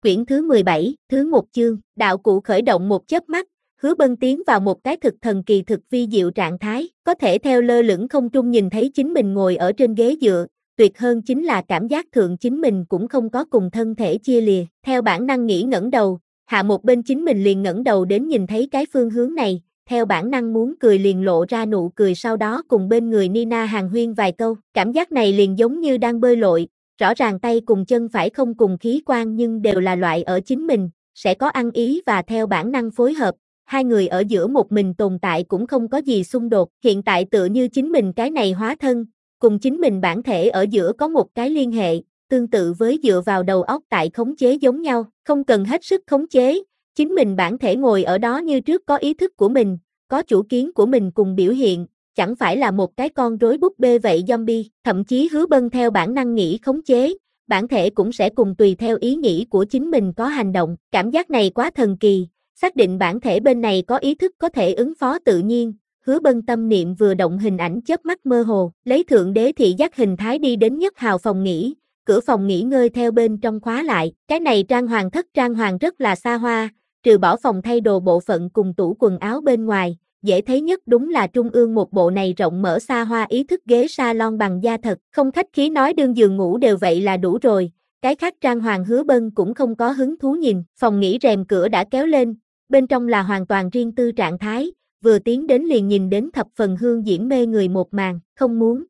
Quyển thứ 17, thứ 1 chương, đạo cụ khởi động một chớp mắt, Hứa Bân tiến vào một cái thực thần kỳ thực vi diệu trạng thái, có thể theo lơ lửng không trung nhìn thấy chính mình ngồi ở trên ghế dựa, tuyệt hơn chính là cảm giác thượng chính mình cũng không có cùng thân thể chia lìa, theo bản năng nghĩ ngẩng đầu, hạ một bên chính mình liền ngẩng đầu đến nhìn thấy cái phương hướng này, theo bản năng muốn cười liền lộ ra nụ cười sau đó cùng bên người Nina hàn huyên vài câu, cảm giác này liền giống như đang bơi lội. Rõ ràng tay cùng chân phải không cùng khí quan nhưng đều là loại ở chính mình, sẽ có ăn ý và theo bản năng phối hợp, hai người ở giữa một mình tồn tại cũng không có gì xung đột, hiện tại tựa như chính mình cái này hóa thân, cùng chính mình bản thể ở giữa có một cái liên hệ, tương tự với dựa vào đầu óc tại khống chế giống nhau, không cần hết sức khống chế, chính mình bản thể ngồi ở đó như trước có ý thức của mình, có chủ kiến của mình cùng biểu hiện. Chẳng phải là một cái con rối búp bê vậy zombie, thậm chí Hứa Bân theo bản năng nghĩ khống chế, bản thể cũng sẽ cùng tùy theo ý nghĩ của chính mình có hành động, cảm giác này quá thần kỳ, xác định bản thể bên này có ý thức có thể ứng phó tự nhiên, Hứa Bân tâm niệm vừa động hình ảnh chớp mắt mơ hồ, lấy thượng đế thị giác hình thái đi đến Nhất Hào phòng nghỉ, cửa phòng nghỉ ngơi theo bên trong khóa lại, cái này trang hoàng rất là xa hoa, trừ bỏ phòng thay đồ bộ phận cùng tủ quần áo bên ngoài. Dễ thấy nhất đúng là trung ương một bộ này rộng mở xa hoa ý thức ghế salon bằng da thật, không khách khí nói đương giường ngủ đều vậy là đủ rồi, cái khác trang hoàng Hứa Bân cũng không có hứng thú nhìn, phòng nghỉ rèm cửa đã kéo lên, bên trong là hoàn toàn riêng tư trạng thái, vừa tiến đến liền nhìn đến thập phần hương diễm mê người một màn, không muốn.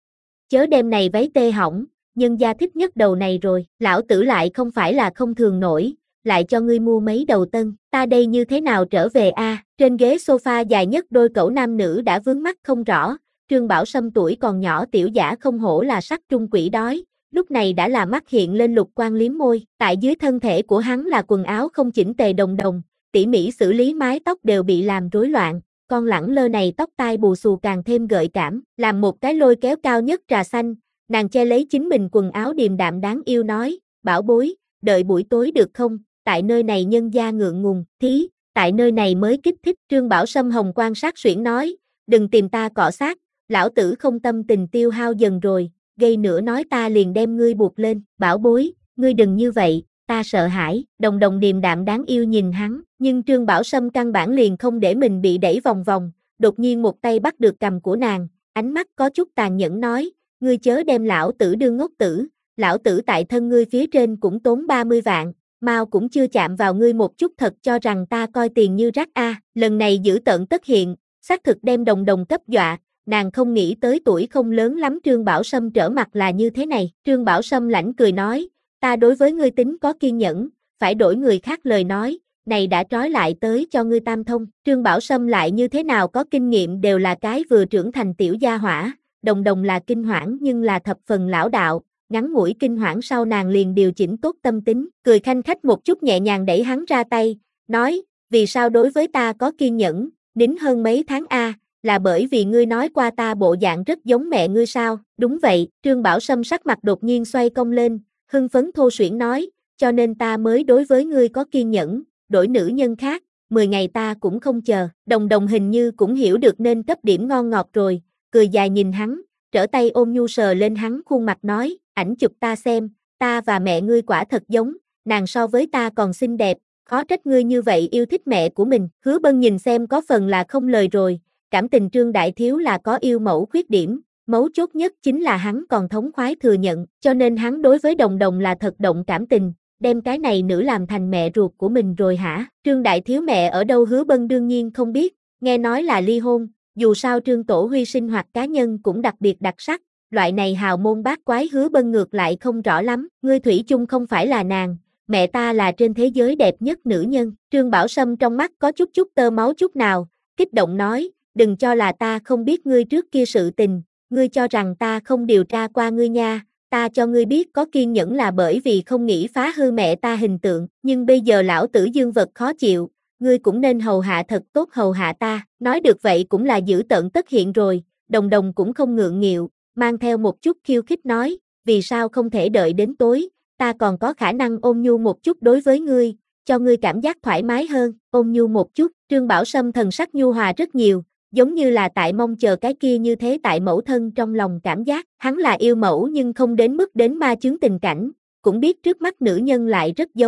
Chớ đem này váy tê hỏng, nhân gia thích nhất đầu này rồi, lão tử lại không phải là không thường nổi. Lại cho ngươi mua mấy đầu tân, ta đây như thế nào trở về a? Trên ghế sofa dài nhất đôi cẩu nam nữ đã vướng mắt không rõ, Trương Bảo Sâm tuổi còn nhỏ tiểu giả không hổ là sắc trung quỷ đói, lúc này đã là mắt hiện lên lục quang liếm môi, tại dưới thân thể của hắn là quần áo không chỉnh tề đồng đồng, tỉ mỉ xử lý mái tóc đều bị làm rối loạn, con lẳng lơ này tóc tai bù xù càng thêm gợi cảm, làm một cái lôi kéo cao nhất trà xanh, nàng che lấy chính mình quần áo điềm đạm đáng yêu nói, bảo bối, đợi buổi tối được không? Tại nơi này nhân gia ngượng ngùng, thí, tại nơi này mới kích thích, Trương Bảo Sâm hồng quan sát suyễn nói, đừng tìm ta cọ sát, lão tử không tâm tình tiêu hao dần rồi, gây nữa nói ta liền đem ngươi buộc lên, bảo bối, ngươi đừng như vậy, ta sợ hãi, đồng đồng điềm đạm đáng yêu nhìn hắn, nhưng Trương Bảo Sâm căn bản liền không để mình bị đẩy vòng vòng, đột nhiên một tay bắt được cằm của nàng, ánh mắt có chút tàn nhẫn nói, ngươi chớ đem lão tử đương ngốc tử, lão tử tại thân ngươi phía trên cũng tốn 30 vạn. Mao cũng chưa chạm vào ngươi một chút thật cho rằng ta coi tiền như rác a, lần này giữ tợn tất hiện, xác thực đem đồng đồng cấp dọa, nàng không nghĩ tới tuổi không lớn lắm Trương Bảo Sâm trở mặt là như thế này, Trương Bảo Sâm lãnh cười nói, ta đối với ngươi tính có kiên nhẫn, phải đổi người khác lời nói, này đã trói lại tới cho ngươi tam thông, Trương Bảo Sâm lại như thế nào có kinh nghiệm đều là cái vừa trưởng thành tiểu gia hỏa, đồng đồng là kinh hoảng nhưng là thập phần lão đạo. Ngắn ngủi kinh hoảng sau nàng liền điều chỉnh tốt tâm tính, cười khanh khách một chút nhẹ nhàng đẩy hắn ra tay, nói, vì sao đối với ta có kiên nhẫn, nín hơn mấy tháng a, là bởi vì ngươi nói qua ta bộ dạng rất giống mẹ ngươi sao, đúng vậy, Trương Bảo Sâm sắc mặt đột nhiên xoay cong lên, hưng phấn thô suyễn nói, cho nên ta mới đối với ngươi có kiên nhẫn, đổi nữ nhân khác, 10 ngày ta cũng không chờ, đồng đồng hình như cũng hiểu được nên cấp điểm ngon ngọt rồi, cười dài nhìn hắn, trở tay ôm nhu sờ lên hắn khuôn mặt nói, ảnh chụp ta xem, ta và mẹ ngươi quả thật giống, nàng so với ta còn xinh đẹp, khó trách ngươi như vậy yêu thích mẹ của mình, Hứa Bân nhìn xem có phần là không lời rồi, cảm tình Trương Đại Thiếu là có yêu mẫu khuyết điểm, mấu chốt nhất chính là hắn còn thống khoái thừa nhận, cho nên hắn đối với đồng đồng là thật động cảm tình, đem cái này nữ làm thành mẹ ruột của mình rồi hả, Trương Đại Thiếu mẹ ở đâu Hứa Bân đương nhiên không biết, nghe nói là ly hôn, dù sao Trương Tổ Huy sinh hoạt cá nhân cũng đặc biệt đặc sắc. Loại này hào môn bát quái Hứa Bân ngược lại không rõ lắm, ngươi thủy chung không phải là nàng, mẹ ta là trên thế giới đẹp nhất nữ nhân, Trương Bảo Sâm trong mắt có chút tơ máu chút nào, kích động nói, đừng cho là ta không biết ngươi trước kia sự tình, ngươi cho rằng ta không điều tra qua ngươi nha, ta cho ngươi biết có kiên nhẫn là bởi vì không nghĩ phá hư mẹ ta hình tượng, nhưng bây giờ lão tử dương vật khó chịu, ngươi cũng nên hầu hạ thật tốt hầu hạ ta, nói được vậy cũng là giữ tợn tất hiện rồi, đồng đồng cũng không ngượng nghịu. Mang theo một chút khiêu khích nói, vì sao không thể đợi đến tối, ta còn có khả năng ôn nhu một chút đối với ngươi, cho ngươi cảm giác thoải mái hơn, ôn nhu một chút, Trương Bảo Sâm thần sắc nhu hòa rất nhiều, giống như là tại mong chờ cái kia như thế tại mẫu thân trong lòng cảm giác, hắn là yêu mẫu nhưng không đến mức đến ma chướng tình cảnh, cũng biết trước mắt nữ nhân lại rất giống,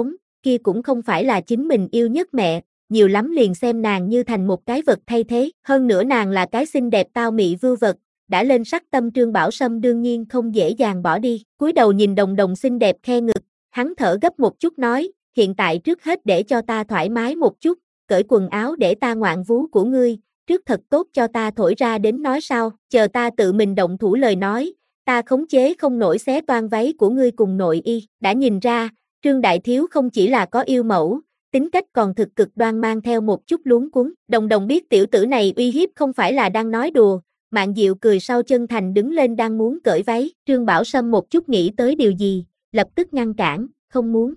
kia cũng không phải là chính mình yêu nhất mẹ, nhiều lắm liền xem nàng như thành một cái vật thay thế, hơn nữa nàng là cái xinh đẹp tao mị vưu vật, đã lên sắc tâm Trương Bảo Sâm đương nhiên không dễ dàng bỏ đi, cúi đầu nhìn Đồng Đồng xinh đẹp khe ngực, hắn thở gấp một chút nói, hiện tại trước hết để cho ta thoải mái một chút, cởi quần áo để ta ngoạn vú của ngươi, trước thật tốt cho ta thổi ra đến nói sau, chờ ta tự mình động thủ lời nói, ta khống chế không nổi xé toang váy của ngươi cùng nội y, đã nhìn ra, Trương Đại Thiếu không chỉ là có yêu mẫu, tính cách còn thực cực đoan mang theo một chút luống cuống, Đồng Đồng biết tiểu tử này uy hiếp không phải là đang nói đùa, Mạn Diệu cười sau chân thành đứng lên đang muốn cởi váy, Trương Bảo Sâm một chút nghĩ tới điều gì, lập tức ngăn cản, không muốn.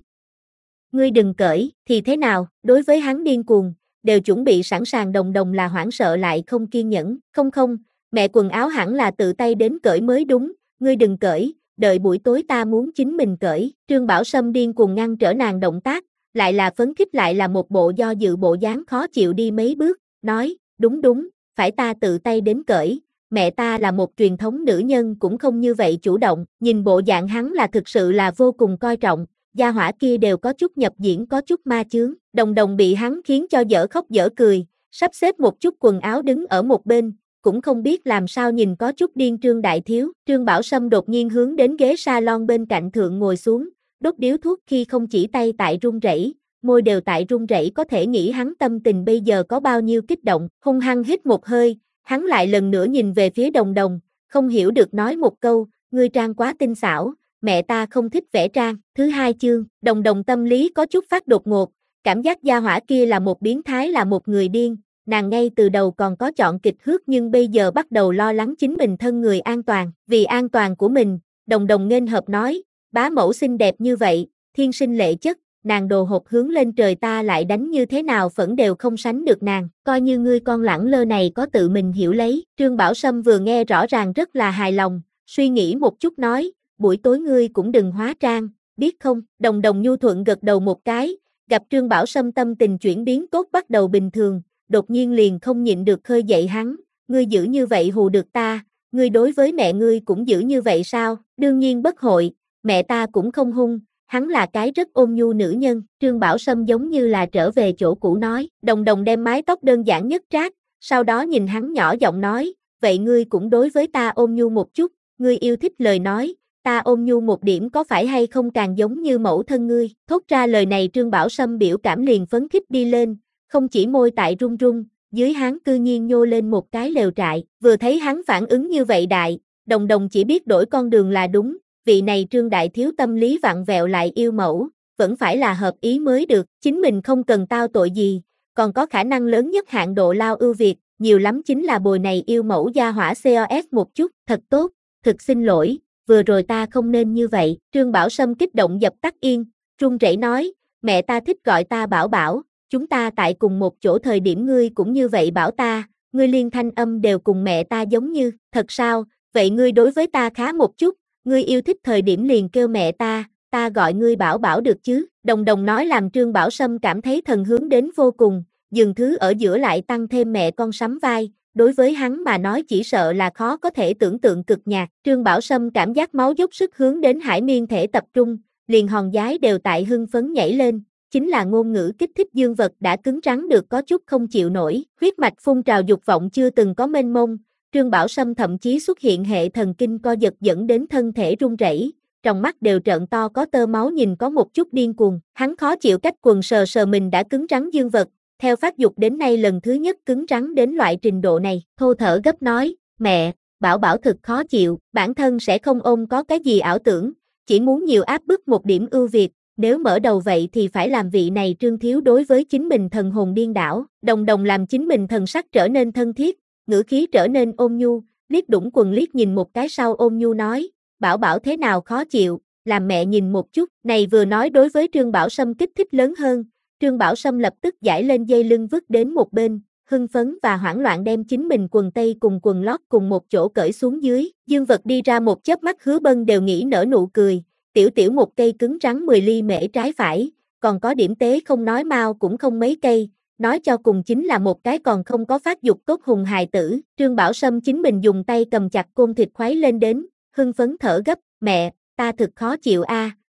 Ngươi đừng cởi, thì thế nào, đối với hắn điên cuồng, đều chuẩn bị sẵn sàng. Đồng Đồng là hoảng sợ lại không kiên nhẫn, không, mẹ quần áo hẳn là tự tay đến cởi mới đúng, ngươi đừng cởi, đợi buổi tối ta muốn chính mình cởi, Trương Bảo Sâm điên cuồng ngăn trở nàng động tác, lại là phấn khích lại là một bộ do dự bộ dáng khó chịu đi mấy bước, nói, đúng, phải ta tự tay đến cởi, mẹ ta là một truyền thống nữ nhân cũng không như vậy chủ động, nhìn bộ dạng hắn là thực sự là vô cùng coi trọng, gia hỏa kia đều có chút nhập diễn có chút ma chướng, Đồng Đồng bị hắn khiến cho dở khóc dở cười, sắp xếp một chút quần áo đứng ở một bên, cũng không biết làm sao nhìn có chút điên Trương Đại Thiếu, Trương Bảo Sâm đột nhiên hướng đến ghế salon bên cạnh thượng ngồi xuống, đốt điếu thuốc khi không chỉ tay tại run rẩy, môi đều tại run rẩy có thể nghĩ hắn tâm tình bây giờ có bao nhiêu kích động, hung hăng hít một hơi, hắn lại lần nữa nhìn về phía Đồng Đồng, không hiểu được nói một câu, ngươi trang quá tinh xảo, mẹ ta không thích vẽ trang, thứ hai chương, Đồng Đồng tâm lý có chút phát đột ngột, cảm giác gia hỏa kia là một biến thái là một người điên, nàng ngay từ đầu còn có chọn kịch hước nhưng bây giờ bắt đầu lo lắng chính mình thân người an toàn, vì an toàn của mình, Đồng Đồng nghênh hợp nói, bá mẫu xinh đẹp như vậy, thiên sinh lệ chất, nàng đồ hộp hướng lên trời ta lại đánh như thế nào phẫn đều không sánh được nàng, coi như ngươi con lẳng lơ này có tự mình hiểu lấy, Trương Bảo Sâm vừa nghe rõ ràng rất là hài lòng, suy nghĩ một chút nói, buổi tối ngươi cũng đừng hóa trang, biết không, Đồng Đồng nhu thuận gật đầu một cái, gặp Trương Bảo Sâm tâm tình chuyển biến tốt bắt đầu bình thường, đột nhiên liền không nhịn được khơi dậy hắn, ngươi giữ như vậy hù được ta, ngươi đối với mẹ ngươi cũng giữ như vậy sao, đương nhiên bất hội, mẹ ta cũng không hung, hắn là cái rất ôn nhu nữ nhân, Trương Bảo Sâm giống như là trở về chỗ cũ nói, Đồng Đồng đem mái tóc đơn giản nhất trát, sau đó nhìn hắn nhỏ giọng nói, vậy ngươi cũng đối với ta ôn nhu một chút, ngươi yêu thích lời nói, ta ôn nhu một điểm có phải hay không càng giống như mẫu thân ngươi, thốt ra lời này Trương Bảo Sâm biểu cảm liền phấn khích đi lên, không chỉ môi tại run run, dưới hắn cư nhiên nhô lên một cái lều trại, vừa thấy hắn phản ứng như vậy đại, Đồng Đồng chỉ biết đổi con đường là đúng, vị này Trương Đại Thiếu tâm lý vặn vẹo lại yêu mẫu, vẫn phải là hợp ý mới được, chính mình không cần tao tội gì, còn có khả năng lớn nhất hạn độ lao ưu việt, nhiều lắm chính là bồi này yêu mẫu gia hỏa COS một chút, thật tốt, thực xin lỗi, vừa rồi ta không nên như vậy, Trương Bảo Sâm kích động dập tắt yên, run rẩy nói, mẹ ta thích gọi ta Bảo Bảo, chúng ta tại cùng một chỗ thời điểm ngươi cũng như vậy bảo ta, ngươi liên thanh âm đều cùng mẹ ta giống như, thật sao, vậy ngươi đối với ta khá một chút, ngươi yêu thích thời điểm liền kêu mẹ ta gọi ngươi Bảo Bảo được chứ, Đồng Đồng nói làm Trương Bảo Sâm cảm thấy thần hướng đến vô cùng, dường thứ ở giữa lại tăng thêm mẹ con sắm vai, đối với hắn mà nói chỉ sợ là khó có thể tưởng tượng cực nhạt, Trương Bảo Sâm cảm giác máu dốc sức hướng đến hải miên thể tập trung, liền hòn giái đều tại hưng phấn nhảy lên, chính là ngôn ngữ kích thích dương vật đã cứng rắn được có chút không chịu nổi, huyết mạch phun trào dục vọng chưa từng có mênh mông, Trương Bảo Sâm thậm chí xuất hiện hệ thần kinh co giật dẫn đến thân thể run rẩy, trong mắt đều trợn to có tơ máu nhìn có một chút điên cuồng, hắn khó chịu cách quần sờ sờ mình đã cứng rắn dương vật, theo phát dục đến nay lần thứ nhất cứng rắn đến loại trình độ này, thô thở gấp nói, mẹ, Bảo Bảo thực khó chịu, bản thân sẽ không ôm có cái gì ảo tưởng, chỉ muốn nhiều áp bức một điểm ưu việt, nếu mở đầu vậy thì phải làm vị này Trương Thiếu đối với chính mình thần hồn điên đảo, Đồng Đồng làm chính mình thần sắc trở nên thân thiết, ngữ khí trở nên ôn nhu, liếc đũng quần liếc nhìn một cái sau ôn nhu nói, Bảo Bảo thế nào khó chịu, làm mẹ nhìn một chút, này vừa nói đối với Trương Bảo Sâm kích thích lớn hơn, Trương Bảo Sâm lập tức giải lên dây lưng vứt đến một bên, hưng phấn và hoảng loạn đem chính mình quần tây cùng quần lót cùng một chỗ cởi xuống dưới, dương vật đi ra một chớp mắt Hứa Bân đều nghĩ nở nụ cười, tiểu tiểu một cây cứng rắn 10 ly mễ trái phải, còn có điểm tế không nói mau cũng không mấy cây, nói cho cùng chính là một cái còn không có phát dục tốt hùng hài tử, Trương Bảo Sâm chính mình dùng tay cầm chặt côn thịt khuấy lên đến, hưng phấn thở gấp, mẹ, ta thực khó chịu a,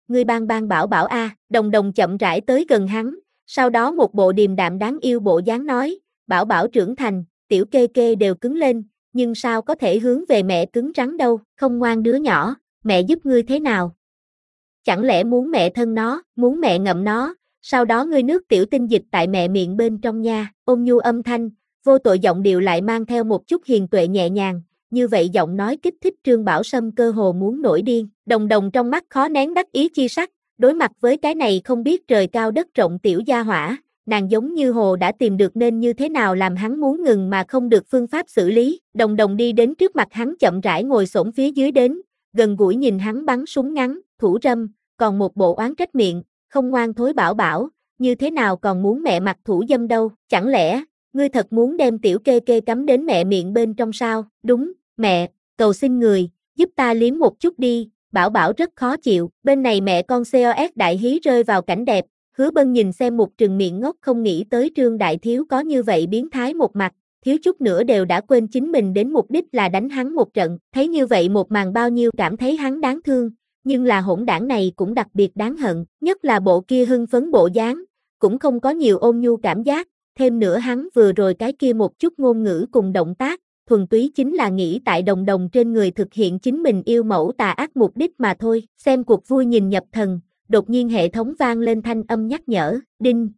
ngươi ban bảo bảo a. Đồng đồng chậm rãi tới gần hắn, sau đó một bộ điềm đạm đáng yêu bộ dáng nói, bảo bảo trưởng thành, tiểu kê kê đều cứng lên, nhưng sao có thể hướng về mẹ cứng rắn đâu, không ngoan đứa nhỏ, mẹ giúp ngươi thế nào? Chẳng lẽ muốn mẹ thân nó, muốn mẹ ngậm nó, sau đó ngươi nước tiểu tinh dịch tại mẹ miệng bên trong nha, ôn nhu âm thanh, vô tội giọng điệu lại mang theo một chút hiền tuệ nhẹ nhàng, như vậy giọng nói kích thích Trương Bảo Sâm cơ hồ muốn nổi điên, đồng đồng trong mắt khó nén đắc ý chi sắc, đối mặt với cái này không biết trời cao đất rộng tiểu gia hỏa, nàng giống như hồ đã tìm được nên như thế nào làm hắn muốn ngừng mà không được phương pháp xử lý, đồng đồng đi đến trước mặt hắn chậm rãi ngồi xổm phía dưới đến, gần gũi nhìn hắn bắn súng ngắn, thủ râm, còn một bộ oán trách miệng, không ngoan thối bảo bảo, như thế nào còn muốn mẹ mặc thủ dâm đâu, chẳng lẽ, ngươi thật muốn đem tiểu kê kê cắm đến mẹ miệng bên trong sao, đúng, mẹ, cầu xin người, giúp ta liếm một chút đi, bảo bảo rất khó chịu, bên này mẹ con COS đại hí rơi vào cảnh đẹp, Hứa Bân nhìn xem một trừng miệng ngốc không nghĩ tới Trương Đại Thiếu có như vậy biến thái một mặt, thiếu chút nữa đều đã quên chính mình đến mục đích là đánh hắn một trận, thấy như vậy một màn bao nhiêu cảm thấy hắn đáng thương, nhưng là hỗn đảng này cũng đặc biệt đáng hận, nhất là bộ kia hưng phấn bộ dáng, cũng không có nhiều ôn nhu cảm giác, thêm nữa hắn vừa rồi cái kia một chút ngôn ngữ cùng động tác, thuần túy chính là nghĩ tại đồng đồng trên người thực hiện chính mình yêu mẫu tà ác mục đích mà thôi, xem cuộc vui nhìn nhập thần, đột nhiên hệ thống vang lên thanh âm nhắc nhở, đinh.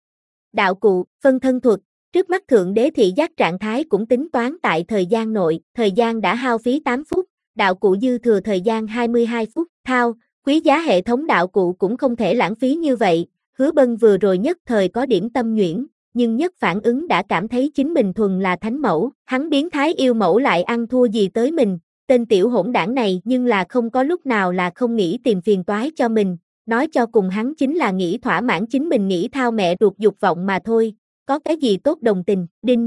Đạo cụ, phân thân thuật, trước mắt thượng đế thị giác trạng thái cũng tính toán tại thời gian nội, thời gian đã hao phí 8 phút, đạo cụ dư thừa thời gian 22 phút, thao, quý giá hệ thống đạo cụ cũng không thể lãng phí như vậy, Hứa Bân vừa rồi nhất thời có điểm tâm nhuyễn, nhưng nhất phản ứng đã cảm thấy chính mình thuần là thánh mẫu, hắn biến thái yêu mẫu lại ăn thua gì tới mình, tên tiểu hỗn đảng này nhưng là không có lúc nào là không nghĩ tìm phiền toái cho mình, nói cho cùng hắn chính là nghĩ thỏa mãn chính mình nghĩ thao mẹ ruột dục vọng mà thôi, có cái gì tốt đồng tình, đinh.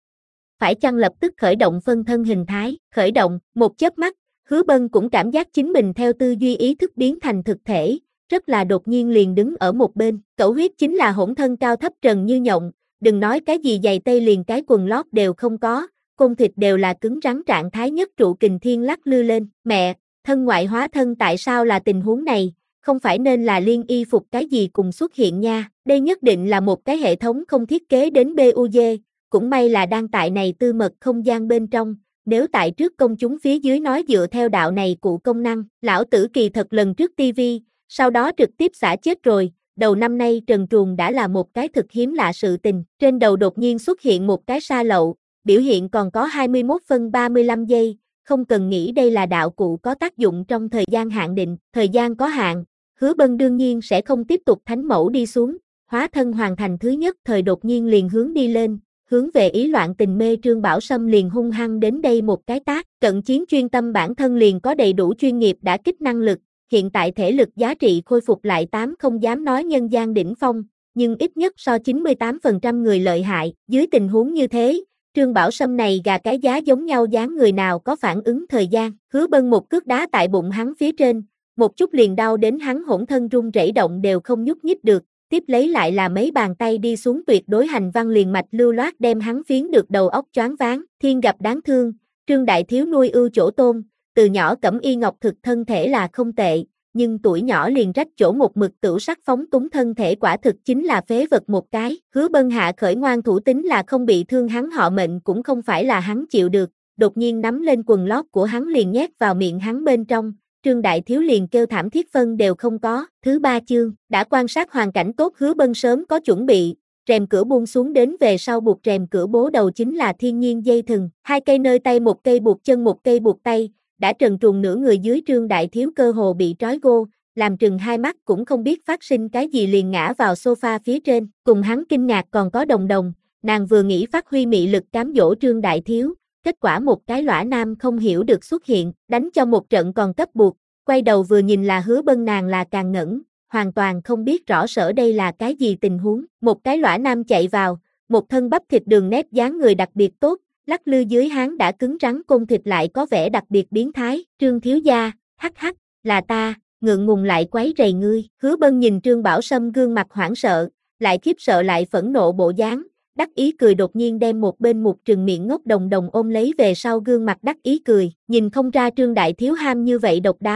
Phải chăng lập tức khởi động phân thân hình thái, khởi động, một chớp mắt, Hứa Bân cũng cảm giác chính mình theo tư duy ý thức biến thành thực thể, rất là đột nhiên liền đứng ở một bên, cẩu huyết chính là hỗn thân cao thấp trần như nhộng, đừng nói cái gì giày tây liền cái quần lót đều không có, côn thịt đều là cứng rắn trạng thái nhất trụ kình thiên lắc lư lên, mẹ, thân ngoại hóa thân tại sao là tình huống này, không phải nên là liên y phục cái gì cùng xuất hiện nha, đây nhất định là một cái hệ thống không thiết kế đến BUG, cũng may là đang tại này tư mật không gian bên trong, nếu tại trước công chúng phía dưới nói dựa theo đạo này cụ công năng, lão tử kỳ thật lần trước TV, sau đó trực tiếp xả chết rồi, đầu năm nay trần truồng đã là một cái thực hiếm lạ sự tình, trên đầu đột nhiên xuất hiện một cái sa lậu, biểu hiện còn có 21 phân 35 giây, không cần nghĩ đây là đạo cụ có tác dụng trong thời gian hạn định, thời gian có hạn, Hứa Bân đương nhiên sẽ không tiếp tục thánh mẫu đi xuống, hóa thân hoàn thành thứ nhất thời đột nhiên liền hướng đi lên, hướng về ý loạn tình mê Trương Bảo Sâm liền hung hăng đến đây một cái tát, cận chiến chuyên tâm bản thân liền có đầy đủ chuyên nghiệp đả kích năng lực, hiện tại thể lực giá trị khôi phục lại 8 không dám nói nhân gian đỉnh phong, nhưng ít nhất so 98% người lợi hại, dưới tình huống như thế, Trương Bảo Sâm này gà cái giá giống nhau dáng người nào có phản ứng thời gian, Hứa Bân một cước đá tại bụng hắn phía trên, một chút liền đau đến hắn hỗn thân run rẩy động đều không nhúc nhích được, tiếp lấy lại là mấy bàn tay đi xuống tuyệt đối hành văn liền mạch lưu loát đem hắn phiến được đầu óc choáng váng, thiên gặp đáng thương, Trương Đại Thiếu nuôi ưu chỗ tôn, từ nhỏ Cẩm Y Ngọc thực thân thể là không tệ, nhưng tuổi nhỏ liền rách chỗ một mực tửu sắc phóng túng thân thể quả thực chính là phế vật một cái, Hứa Bân hạ khởi ngoan thủ tính là không bị thương hắn họ mệnh cũng không phải là hắn chịu được, đột nhiên nắm lên quần lót của hắn liền nhét vào miệng hắn bên trong, Trương Đại Thiếu liền kêu thảm thiết phân đều không có, thứ 3 chương, đã quan sát hoàn cảnh tốt Hứa Bân sớm có chuẩn bị, rèm cửa buông xuống đến về sau buộc rèm cửa bố đầu chính là thiên nhiên dây thừng, 2 cây nơi tay một cây buộc chân một cây buộc tay, đã trần truồng nửa người dưới Trương Đại Thiếu cơ hồ bị trói gô, làm trừng hai mắt cũng không biết phát sinh cái gì liền ngã vào sofa phía trên, cùng hắn kinh ngạc còn có đồng đồng, nàng vừa nghĩ phát huy mị lực cám dỗ Trương Đại Thiếu, kết quả một cái lõa nam không hiểu được xuất hiện, đánh cho một trận còn cấp buộc, quay đầu vừa nhìn là Hứa Bân nàng là càng ngẩn, hoàn toàn không biết rõ sở đây là cái gì tình huống, một cái lõa nam chạy vào, một thân bắp thịt đường nét dáng người đặc biệt tốt, lắc lư dưới háng đã cứng rắn côn thịt lại có vẻ đặc biệt biến thái, Trương thiếu gia, hắc hắc, là ta, ngượng ngùng lại quấy rầy ngươi, Hứa Bân nhìn Trương Bảo Sâm gương mặt hoảng sợ, lại khiếp sợ lại phẫn nộ bộ dáng, đắc ý cười đột nhiên đem một bên một trừng miệng ngốc đồng đồng ôm lấy về sau gương mặt đắc ý cười, nhìn không ra Trương Đại Thiếu ham như vậy độc đáo,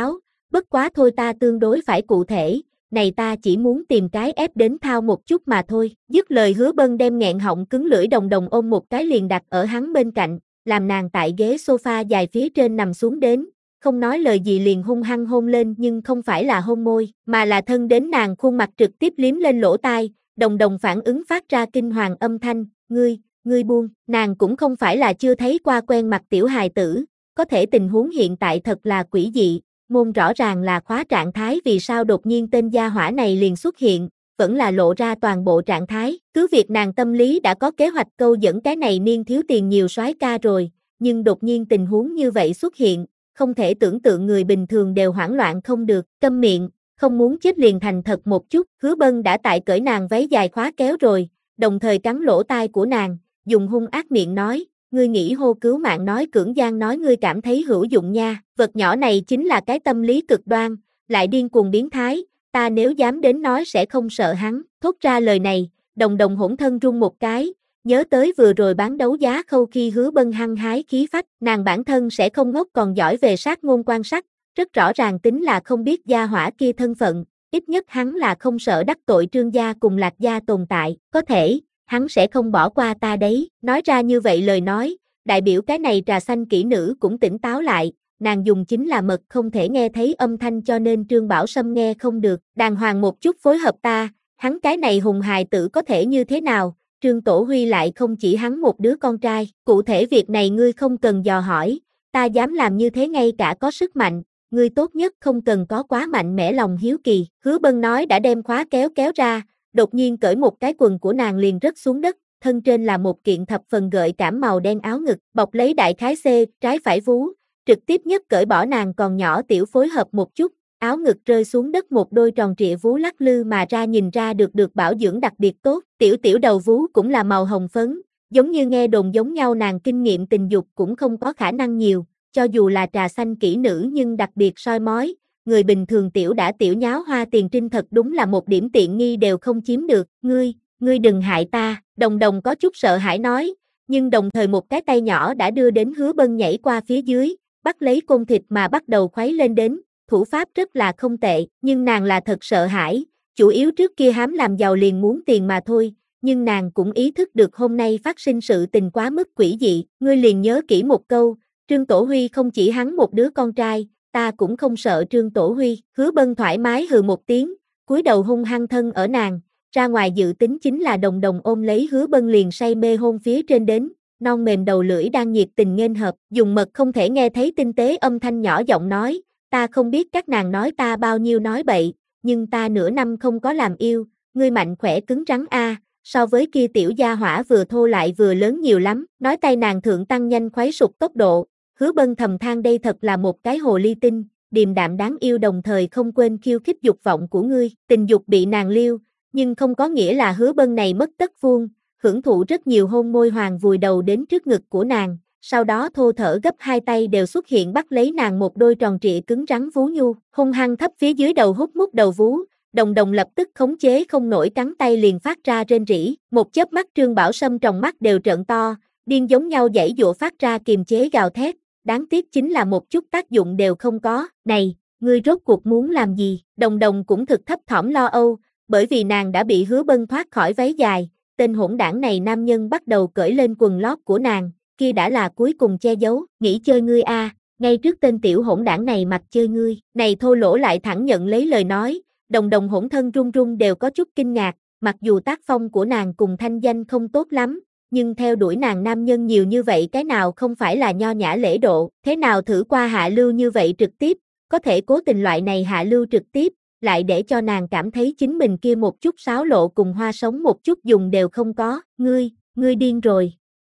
bất quá thôi ta tương đối phải cụ thể, này ta chỉ muốn tìm cái ép đến thao một chút mà thôi. Dứt lời Hứa Bân đem nghẹn họng cứng lưỡi Đồng Đồng ôm một cái liền đặt ở hắn bên cạnh, làm nàng tại ghế sofa dài phía trên nằm xuống đến, không nói lời gì liền hung hăng hôn lên nhưng không phải là hôn môi, mà là thân đến nàng khuôn mặt trực tiếp liếm lên lỗ tai, Đồng Đồng phản ứng phát ra kinh hoàng âm thanh, ngươi buông, nàng cũng không phải là chưa thấy qua quen mặt tiểu hài tử, có thể tình huống hiện tại thật là quỷ dị, môn rõ ràng là khóa trạng thái vì sao đột nhiên tên gia hỏa này liền xuất hiện, vẫn là lộ ra toàn bộ trạng thái, cứ việc nàng tâm lý đã có kế hoạch câu dẫn cái này niên thiếu tiền nhiều soái ca rồi, nhưng đột nhiên tình huống như vậy xuất hiện, không thể tưởng tượng người bình thường đều hoảng loạn không được, câm miệng, không muốn chết liền thành thật một chút, Hứa Bân đã tại cởi nàng váy dài khóa kéo rồi, đồng thời cắn lỗ tai của nàng, dùng hung ác miệng nói, ngươi nghĩ hô cứu mạng nói cưỡng gian nói ngươi cảm thấy hữu dụng nha, vật nhỏ này chính là cái tâm lý cực đoan, lại điên cuồng biến thái, ta nếu dám đến nói sẽ không sợ hắn, thốt ra lời này, Đồng Đồng hỗn thân run một cái, nhớ tới vừa rồi bán đấu giá khâu khi Hứa Bân hăng hái khí phách, nàng bản thân sẽ không ngốc còn giỏi về sát ngôn quan sát, rất rõ ràng tính là không biết gia hỏa kia thân phận, ít nhất hắn là không sợ đắc tội Trương gia cùng Lạc gia tồn tại, có thể, hắn sẽ không bỏ qua ta đấy, nói ra như vậy lời nói, đại biểu cái này trà xanh kỹ nữ cũng tỉnh táo lại, nàng dùng chính là mật không thể nghe thấy âm thanh cho nên Trương Bảo Sâm nghe không được, đàng hoàng một chút phối hợp ta, hắn cái này hùng hài tử có thể như thế nào, Trương Tổ Huy lại không chỉ hắn một đứa con trai, cụ thể việc này ngươi không cần dò hỏi, ta dám làm như thế ngay cả có sức mạnh, ngươi tốt nhất không cần có quá mạnh mẽ lòng hiếu kỳ, Hứa Bân nói đã đem khóa kéo ra, đột nhiên cởi một cái quần của nàng liền rớt xuống đất, thân trên là một kiện thập phần gợi cảm màu đen áo ngực, bọc lấy đại khái C, trái phải vú, trực tiếp nhất cởi bỏ nàng còn nhỏ tiểu phối hợp một chút, áo ngực rơi xuống đất một đôi tròn trịa vú lắc lư mà ra nhìn ra được bảo dưỡng đặc biệt tốt, tiểu đầu vú cũng là màu hồng phấn, giống như nghe đồn giống nhau nàng kinh nghiệm tình dục cũng không có khả năng nhiều, cho dù là trà xanh kỹ nữ nhưng đặc biệt soi mói, người bình thường tiểu đã tiểu nháo hoa tiền trinh thật đúng là một điểm tiện nghi đều không chiếm được, ngươi đừng hại ta, Đồng Đồng có chút sợ hãi nói, nhưng đồng thời một cái tay nhỏ đã đưa đến Hứa Bân nhảy qua phía dưới, bắt lấy côn thịt mà bắt đầu khuấy lên đến, thủ pháp rất là không tệ, nhưng nàng là thật sợ hãi, chủ yếu trước kia hám làm giàu liền muốn tiền mà thôi, nhưng nàng cũng ý thức được hôm nay phát sinh sự tình quá mức quỷ dị, ngươi liền nhớ kỹ một câu, Trương Tổ Huy không chỉ hắn một đứa con trai, ta cũng không sợ Trương Tổ Huy, Hứa Bân thoải mái hừ một tiếng, cúi đầu hung hăng thân ở nàng, ra ngoài dự tính chính là Đồng Đồng ôm lấy Hứa Bân liền say mê hôn phía trên đến, non mềm đầu lưỡi đang nhiệt tình nghênh hợp, dùng mật không thể nghe thấy tinh tế âm thanh nhỏ giọng nói, ta không biết các nàng nói ta bao nhiêu nói bậy, nhưng ta nửa năm không có làm yêu, ngươi mạnh khỏe cứng rắn a, so với kia tiểu gia hỏa vừa thô lại vừa lớn nhiều lắm, nói tay nàng thượng tăng nhanh khoái sụp tốc độ, Hứa Bân thầm than đây thật là một cái hồ ly tinh, điềm đạm đáng yêu đồng thời không quên khiêu khích dục vọng của ngươi, tình dục bị nàng liêu, nhưng không có nghĩa là Hứa Bân này mất tất vuông, hưởng thụ rất nhiều hôn môi hoàng vùi đầu đến trước ngực của nàng, sau đó thô thở gấp hai tay đều xuất hiện bắt lấy nàng một đôi tròn trịa cứng rắn vú nhu, hung hăng thấp phía dưới đầu hút mút đầu vú, Đồng Đồng lập tức khống chế không nổi cắn tay liền phát ra rên rỉ, một chớp mắt Trương Bảo Sâm tròng mắt đều trợn to, điên giống nhau giãy giụa phát ra kiềm chế gào thét, đáng tiếc chính là một chút tác dụng đều không có, này, ngươi rốt cuộc muốn làm gì, Đồng Đồng cũng thực thấp thỏm lo âu, bởi vì nàng đã bị Hứa Bân thoát khỏi váy dài, tên hỗn đảng này nam nhân bắt đầu cởi lên quần lót của nàng, kia đã là cuối cùng che giấu, nghĩ chơi ngươi a, ngay trước tên tiểu hỗn đảng này mặt chơi ngươi, này thô lỗ lại thẳng nhận lấy lời nói, Đồng Đồng hỗn thân run run đều có chút kinh ngạc, mặc dù tác phong của nàng cùng thanh danh không tốt lắm, nhưng theo đuổi nàng nam nhân nhiều như vậy cái nào không phải là nho nhã lễ độ, thế nào thử qua hạ lưu như vậy trực tiếp, có thể cố tình loại này hạ lưu trực tiếp, lại để cho nàng cảm thấy chính mình kia một chút sáo lộ cùng hoa sống một chút dùng đều không có, ngươi điên rồi.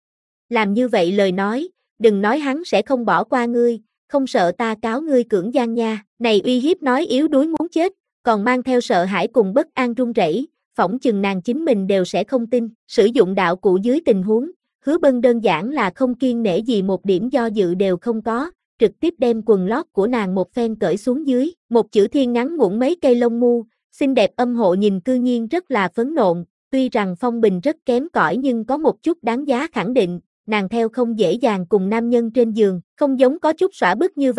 Làm như vậy lời nói, đừng nói hắn sẽ không bỏ qua ngươi, không sợ ta cáo ngươi cưỡng gian nha, này uy hiếp nói yếu đuối muốn chết, còn mang theo sợ hãi cùng bất an run rẩy, phỏng chừng nàng chính mình đều sẽ không tin, sử dụng đạo cụ dưới tình huống, Hứa Bân đơn giản là không kiêng nể gì một điểm do dự đều không có, trực tiếp đem quần lót của nàng một phen cởi xuống dưới, một chữ thiên ngắn ngủn mấy cây lông mu, xinh đẹp âm hộ nhìn cư nhiên rất là phấn nộn, tuy rằng phong bình rất kém cỏi nhưng có một chút đáng giá khẳng định, nàng theo không dễ dàng cùng nam nhân trên giường, không giống có chút xõa bức như vậy,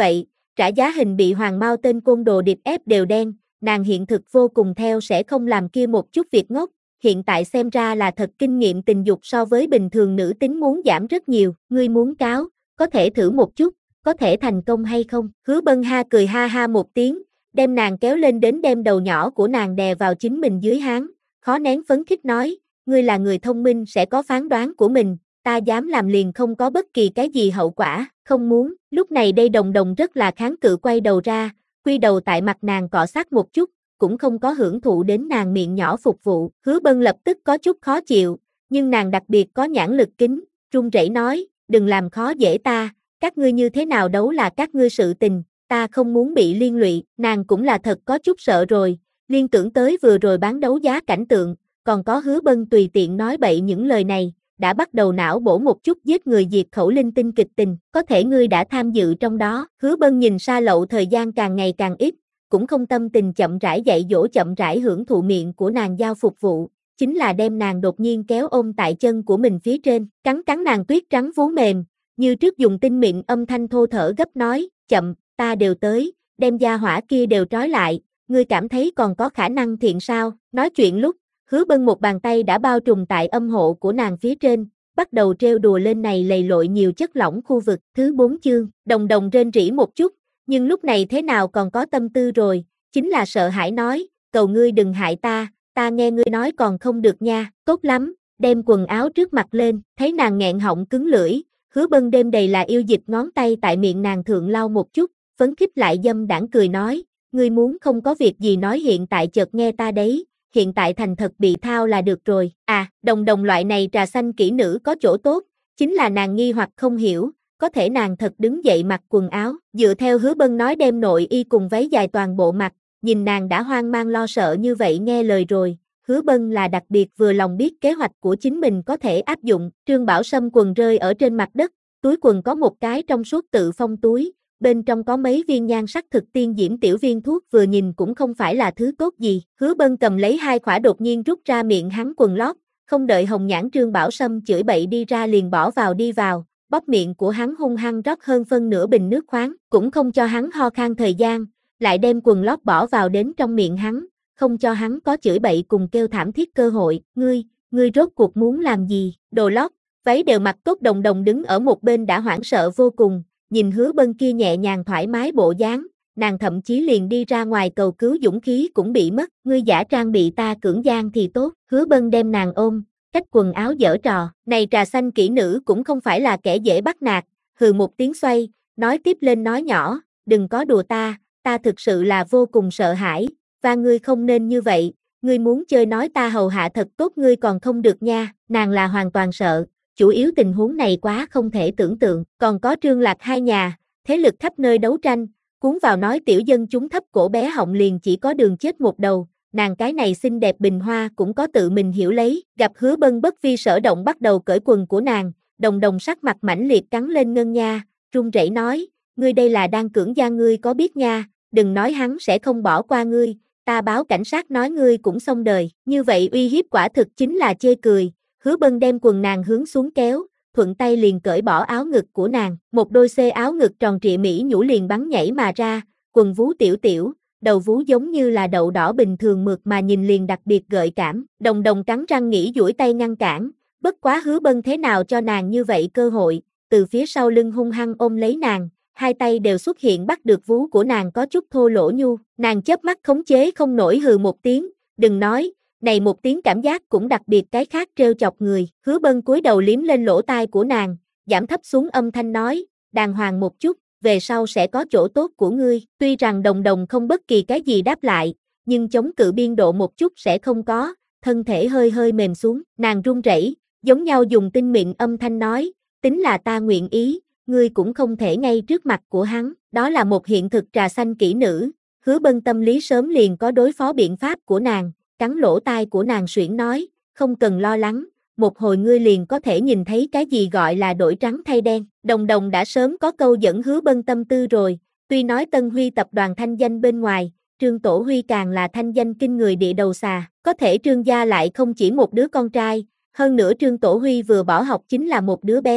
trả giá hình bị Hoàng Mao tên côn đồ địch ép đều đen, nàng hiện thực vô cùng theo sẽ không làm kia một chút việc ngốc, hiện tại xem ra là thật kinh nghiệm tình dục so với bình thường nữ tính muốn giảm rất nhiều, ngươi muốn cáo, có thể thử một chút, có thể thành công hay không? Hứa Bân ha cười ha ha một tiếng, đem nàng kéo lên đến đem đầu nhỏ của nàng đè vào chính mình dưới háng, khó nén phấn khích nói, ngươi là người thông minh sẽ có phán đoán của mình, ta dám làm liền không có bất kỳ cái gì hậu quả, không muốn, lúc này đây Đồng Đồng rất là kháng cự quay đầu ra, quy đầu tại mặt nàng cọ sát một chút, cũng không có hưởng thụ đến nàng miệng nhỏ phục vụ, Hứa Bân lập tức có chút khó chịu, nhưng nàng đặc biệt có nhãn lực kính, run rẩy nói, đừng làm khó dễ ta, các ngươi như thế nào đấu là các ngươi sự tình, ta không muốn bị liên lụy, nàng cũng là thật có chút sợ rồi, liên tưởng tới vừa rồi bán đấu giá cảnh tượng, còn có Hứa Bân tùy tiện nói bậy những lời này, đã bắt đầu não bổ một chút giết người diệt khẩu linh tinh kịch tình, có thể ngươi đã tham dự trong đó, Hứa Bân nhìn Sa Lậu thời gian càng ngày càng ít, cũng không tâm tình chậm rãi dạy dỗ chậm rãi hưởng thụ miệng của nàng giao phục vụ, chính là đem nàng đột nhiên kéo ôm tại chân của mình phía trên, cắn cắn nàng tuyết trắng vú mềm, như trước dùng tinh mịn âm thanh thô thở gấp nói, chậm, ta đều tới, đem gia hỏa kia đều trói lại, ngươi cảm thấy còn có khả năng thiện sao, nói chuyện lúc, Hứa Bân một bàn tay đã bao trùm tại âm hộ của nàng phía trên, bắt đầu trêu đùa lên này lầy lội nhiều chất lỏng khu vực, thứ 4 chương, Đồng Đồng rên rỉ một chút, nhưng lúc này thế nào còn có tâm tư rồi, chính là sợ hãi nói, cầu ngươi đừng hại ta nghe ngươi nói còn không được nha, tốt lắm, đem quần áo trước mặt lên, thấy nàng nghẹn họng cứng lưỡi, Hứa Bân đêm đầy là yêu dịch ngón tay tại miệng nàng thượng lau một chút, phấn khích lại dâm đãng cười nói, ngươi muốn không có việc gì nói hiện tại chợt nghe ta đấy, hiện tại thành thật bị thao là được rồi, Đồng Đồng loại này trà xanh kỹ nữ có chỗ tốt, chính là nàng nghi hoặc không hiểu, có thể nàng thật đứng dậy mặc quần áo, dựa theo Hứa Bân nói đem nội y cùng váy dài toàn bộ mặc, nhìn nàng đã hoang mang lo sợ như vậy nghe lời rồi, Hứa Bân là đặc biệt vừa lòng biết kế hoạch của chính mình có thể áp dụng, Trương Bảo Sâm quần rơi ở trên mặt đất, túi quần có một cái trong suốt tự phong túi, bên trong có mấy viên nhan sắc thực tiên diễm tiểu viên thuốc vừa nhìn cũng không phải là thứ tốt gì, Hứa Bân cầm lấy hai khỏa đột nhiên rút ra miệng hắn quần lót, không đợi hồng nhãn Trương Bảo Sâm chửi bậy đi ra liền bỏ vào đi vào, bóp miệng của hắn hung hăng rót hơn phân nửa bình nước khoáng, cũng không cho hắn ho khan thời gian, lại đem quần lót bỏ vào đến trong miệng hắn, không cho hắn có chửi bậy cùng kêu thảm thiết cơ hội, ngươi rốt cuộc muốn làm gì, đồ lót, váy đều mặc tốt Đồng Đồng đứng ở một bên đã hoảng sợ vô cùng, nhìn Hứa Bân kia nhẹ nhàng thoải mái bộ dáng, nàng thậm chí liền đi ra ngoài cầu cứu dũng khí cũng bị mất, ngươi giả trang bị ta cưỡng gian thì tốt, Hứa Bân đem nàng ôm, cách quần áo giở trò, này trà xanh kỹ nữ cũng không phải là kẻ dễ bắt nạt, hừ một tiếng xoay, nói tiếp lên nói nhỏ, đừng có đùa ta thực sự là vô cùng sợ hãi, và ngươi không nên như vậy, ngươi muốn chơi nói ta hầu hạ thật tốt ngươi còn không được nha, nàng là hoàn toàn sợ, chủ yếu tình huống này quá không thể tưởng tượng, còn có Trương Lạc hai nhà, thế lực khắp nơi đấu tranh, cuốn vào nói tiểu dân chúng thấp cổ bé họng liền chỉ có đường chết một đầu, nàng cái này xinh đẹp bình hoa cũng có tự mình hiểu lấy, gặp Hứa Bân bất vi sở động bắt đầu cởi quần của nàng, Đồng Đồng sắc mặt mãnh liệt cắn lên ngân nha, run rẩy nói, ngươi đây là đang cưỡng gian ngươi có biết nha, đừng nói hắn sẽ không bỏ qua ngươi, ta báo cảnh sát nói ngươi cũng xong đời, như vậy uy hiếp quả thực chính là chê cười, Hứa Bân đem quần nàng hướng xuống kéo, thuận tay liền cởi bỏ áo ngực của nàng, một đôi xê áo ngực tròn trịa mỹ nhũ liền bắn nhảy mà ra, quần vú tiểu tiểu, đầu vú giống như là đậu đỏ bình thường mượt mà nhìn liền đặc biệt gợi cảm, Đồng Đồng cắn răng nghĩ duỗi tay ngăn cản, bất quá Hứa Bân thế nào cho nàng như vậy cơ hội, từ phía sau lưng hung hăng ôm lấy nàng, hai tay đều xuất hiện bắt được vú của nàng có chút thô lỗ nhu, nàng chớp mắt khống chế không nổi hừ một tiếng, đừng nói, này một tiếng cảm giác cũng đặc biệt cái khác trêu chọc người, Hứa Bân cúi đầu liếm lên lỗ tai của nàng, giảm thấp xuống âm thanh nói, đàng hoàng một chút, về sau sẽ có chỗ tốt của ngươi, tuy rằng Đồng Đồng không bất kỳ cái gì đáp lại, nhưng chống cự biên độ một chút sẽ không có, thân thể hơi hơi mềm xuống, nàng run rẩy, giống nhau dùng tinh mịn âm thanh nói, tính là ta nguyện ý, ngươi cũng không thể ngay trước mặt của hắn, đó là một hiện thực trà xanh kỹ nữ, Hứa Bân tâm lý sớm liền có đối phó biện pháp của nàng, cắn lỗ tai của nàng suyễn nói, không cần lo lắng, một hồi ngươi liền có thể nhìn thấy cái gì gọi là đổi trắng thay đen, Đồng Đồng đã sớm có câu dẫn Hứa Bân tâm tư rồi, tuy nói Tân Huy tập đoàn thanh danh bên ngoài, Trương Tổ Huy càng là thanh danh kinh người địa đầu xà, có thể Trương gia lại không chỉ một đứa con trai, hơn nữa Trương Tổ Huy vừa bỏ học chính là một đứa bé,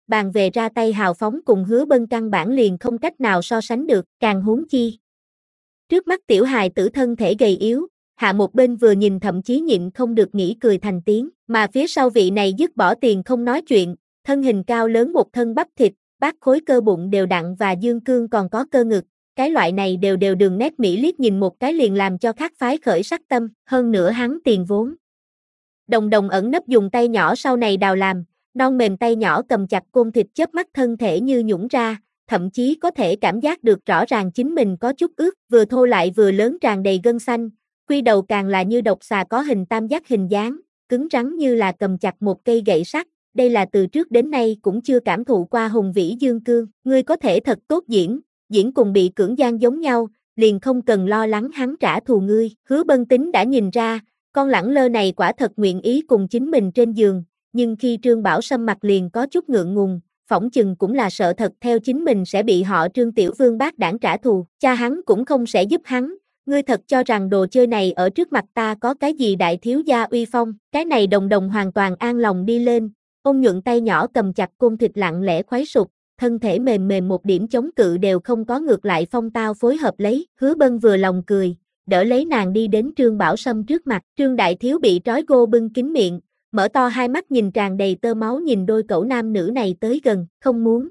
bàn về ra tay hào phóng cùng Hứa Bân căn bản liền không cách nào so sánh được, càng huống chi. Trước mắt tiểu hài tử thân thể gầy yếu, hạ một bên vừa nhìn thậm chí nhịn không được nghĩ cười thành tiếng, mà phía sau vị này dứt bỏ tiền không nói chuyện, thân hình cao lớn một thân bắp thịt, bát khối cơ bụng đều đặn và dương cương còn có cơ ngực, cái loại này đều đường nét mỹ liếc nhìn một cái liền làm cho khác phái khởi sắc tâm, hơn nữa hắn tiền vốn. Đồng Đồng ẩn nấp dùng tay nhỏ sau này đào làm, non mềm tay nhỏ cầm chặt côn thịt chớp mắt thân thể như nhũn ra, thậm chí có thể cảm giác được rõ ràng chính mình có chút ướt, vừa thô lại vừa lớn tràn đầy gân xanh, quy đầu càng là như độc xà có hình tam giác hình dáng, cứng rắn như là cầm chặt một cây gậy sắt, đây là từ trước đến nay cũng chưa cảm thụ qua hùng vĩ dương cương, ngươi có thể thật tốt diễn cùng bị cưỡng gian giống nhau, liền không cần lo lắng hắn trả thù ngươi, Hứa Bân tính đã nhìn ra, con lẳng lơ này quả thật nguyện ý cùng chính mình trên giường, nhưng khi Trương Bảo Sâm mặt liền có chút ngượng ngùng, phỏng chừng cũng là sợ thật theo chính mình sẽ bị họ Trương Tiểu Vương bác đảng trả thù, cha hắn cũng không sẽ giúp hắn, ngươi thật cho rằng đồ chơi này ở trước mặt ta có cái gì đại thiếu gia uy phong, cái này Đồng Đồng hoàn toàn an lòng đi lên, ôn nhuận tay nhỏ cầm chặt côn thịt lặng lẽ khuấy sụp, thân thể mềm mềm một điểm chống cự đều không có ngược lại phong tao phối hợp lấy, Hứa Bân vừa lòng cười, đỡ lấy nàng đi đến Trương Bảo Sâm trước mặt, Trương Đại Thiếu bị trói gô bưng kín miệng, mở to hai mắt nhìn tràn đầy tơ máu nhìn đôi cẩu nam nữ này tới gần, không muốn.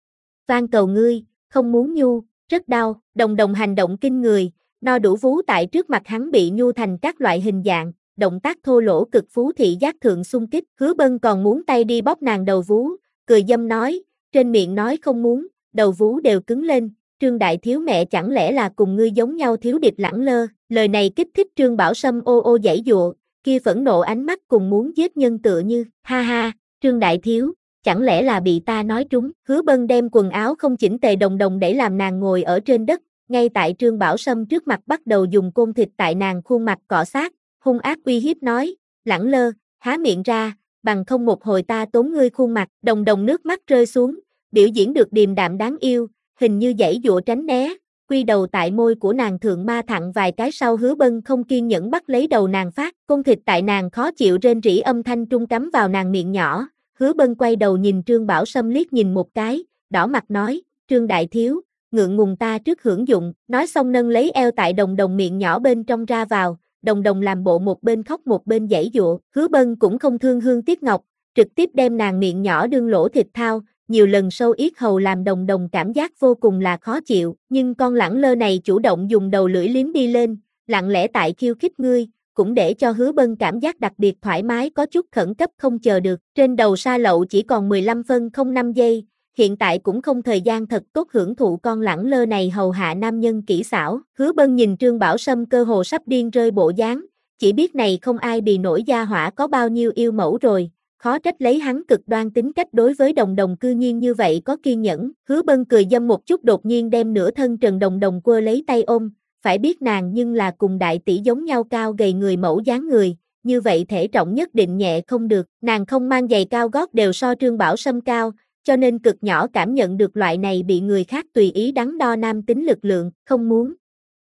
Van cầu ngươi, không muốn nhu, rất đau, Đồng Đồng hành động kinh người, no đủ vú tại trước mặt hắn bị nhu thành các loại hình dạng, động tác thô lỗ cực phú thị giác thượng xung kích, Hứa Bân còn muốn tay đi bóp nàng đầu vú, cười dâm nói, trên miệng nói không muốn, đầu vú đều cứng lên, Trương Đại Thiếu mẹ chẳng lẽ là cùng ngươi giống nhau thiếu điệp lẳng lơ, lời này kích thích Trương Bảo Sâm ô ô giãy giụa, kia phẫn nộ ánh mắt cùng muốn giết nhân tựa như, ha ha, Trương Đại Thiếu, chẳng lẽ là bị ta nói trúng, Hứa Bân đem quần áo không chỉnh tề Đồng Đồng để làm nàng ngồi ở trên đất, ngay tại Trương Bảo Sâm trước mặt bắt đầu dùng côn thịt tại nàng khuôn mặt cọ sát, hung ác uy hiếp nói, lẳng lơ, há miệng ra, bằng không một hồi ta tốn ngươi khuôn mặt, Đồng Đồng nước mắt rơi xuống, biểu diễn được điềm đạm đáng yêu, hình như giãy giụa tránh né, quy đầu tại môi của nàng thượng ma thẳng vài cái sau Hứa Bân không kiên nhẫn bắt lấy đầu nàng phát, côn thịt tại nàng khó chịu rên rỉ âm thanh trung cắm vào nàng miệng nhỏ, Hứa Bân quay đầu nhìn Trương Bảo Sâm liếc nhìn một cái, đỏ mặt nói, Trương Đại Thiếu, ngượng ngùng ta trước hưởng dụng, nói xong nâng lấy eo tại Đồng Đồng miệng nhỏ bên trong ra vào, Đồng Đồng làm bộ một bên khóc một bên giãy giụa, Hứa Bân cũng không thương hương tiếc ngọc, trực tiếp đem nàng miệng nhỏ đương lỗ thịt thao, nhiều lần sâu yết hầu làm Đồng Đồng cảm giác vô cùng là khó chịu, nhưng con lẳng lơ này chủ động dùng đầu lưỡi liếm đi lên, lặng lẽ tại khiêu khích ngươi, cũng để cho Hứa Bân cảm giác đặc biệt thoải mái có chút khẩn cấp không chờ được, trên đầu sa lậu chỉ còn 15 phân 05 giây, hiện tại cũng không thời gian thật tốt hưởng thụ con lẳng lơ này hầu hạ nam nhân kỹ xảo, Hứa Bân nhìn Trương Bảo Sâm cơ hồ sắp điên rơi bộ dáng, chỉ biết này không ai bị nổi gia hỏa có bao nhiêu yêu mẫu rồi. Khó trách lấy hắn cực đoan tính cách đối với Đồng Đồng cư nhiên như vậy có kiên nhẫn, Hứa Bân cười dâm một chút đột nhiên đem nửa thân Trần Đồng Đồng quơ lấy tay ôm, phải biết nàng nhưng là cùng đại tỷ giống nhau cao gầy người mẫu dáng người, như vậy thể trọng nhất định nhẹ không được, nàng không mang giày cao gót đều so Trương Bảo Sâm cao, cho nên cực nhỏ cảm nhận được loại này bị người khác tùy ý đắn đo nam tính lực lượng, không muốn.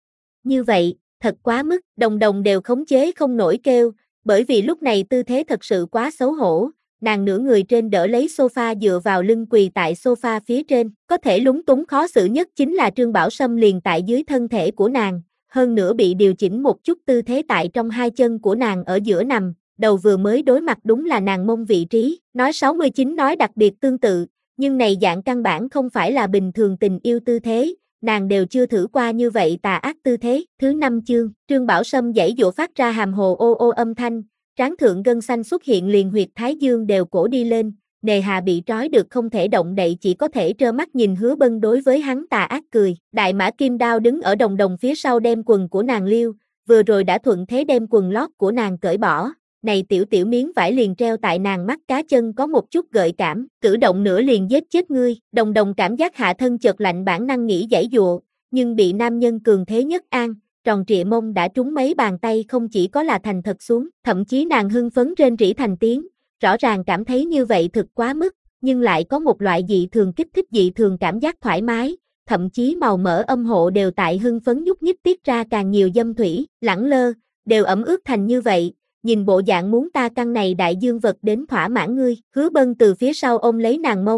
Như vậy, thật quá mức, Đồng Đồng đều khống chế không nổi kêu, bởi vì lúc này tư thế thật sự quá xấu hổ, nàng nửa người trên đỡ lấy sofa dựa vào lưng quỳ tại sofa phía trên, có thể lúng túng khó xử nhất chính là Trương Bảo Sâm liền tại dưới thân thể của nàng, hơn nữa bị điều chỉnh một chút tư thế tại trong hai chân của nàng ở giữa nằm, đầu vừa mới đối mặt đúng là nàng mông vị trí, nói 69 nói đặc biệt tương tự, nhưng này dạng căn bản không phải là bình thường tình yêu tư thế, nàng đều chưa thử qua như vậy tà ác tư thế. Thứ 5 chương, Trương Bảo Sâm giãy giụa phát ra hàm hồ ô ô âm thanh, trán thượng gân xanh xuất hiện liền huyệt thái dương đều cổ đi lên, nề hà bị trói được không thể động đậy chỉ có thể trơ mắt nhìn Hứa Bân đối với hắn tà ác cười. Đại mã kim đao đứng ở Đồng Đồng phía sau đem quần của nàng liêu, vừa rồi đã thuận thế đem quần lót của nàng cởi bỏ, này tiểu tiểu miếng vải liền treo tại nàng mắt cá chân có một chút gợi cảm, cử động nữa liền giết chết ngươi. Đồng Đồng cảm giác hạ thân chợt lạnh bản năng nghĩ giãy giụa, nhưng bị nam nhân cường thế nhất an, tròn trịa mông đã trúng mấy bàn tay không chỉ có là thành thật xuống, thậm chí nàng hưng phấn rên rỉ thành tiếng, rõ ràng cảm thấy như vậy thực quá mức, nhưng lại có một loại dị thường kích thích dị thường cảm giác thoải mái, thậm chí màu mỡ âm hộ đều tại hưng phấn nhúc nhích tiết ra càng nhiều dâm thủy, lẳng lơ, đều ẩm ướt thành như vậy, nhìn bộ dạng muốn ta căng này đại dương vật đến thỏa mãn ngươi. Hứa Bân từ phía sau ôm lấy nàng mông,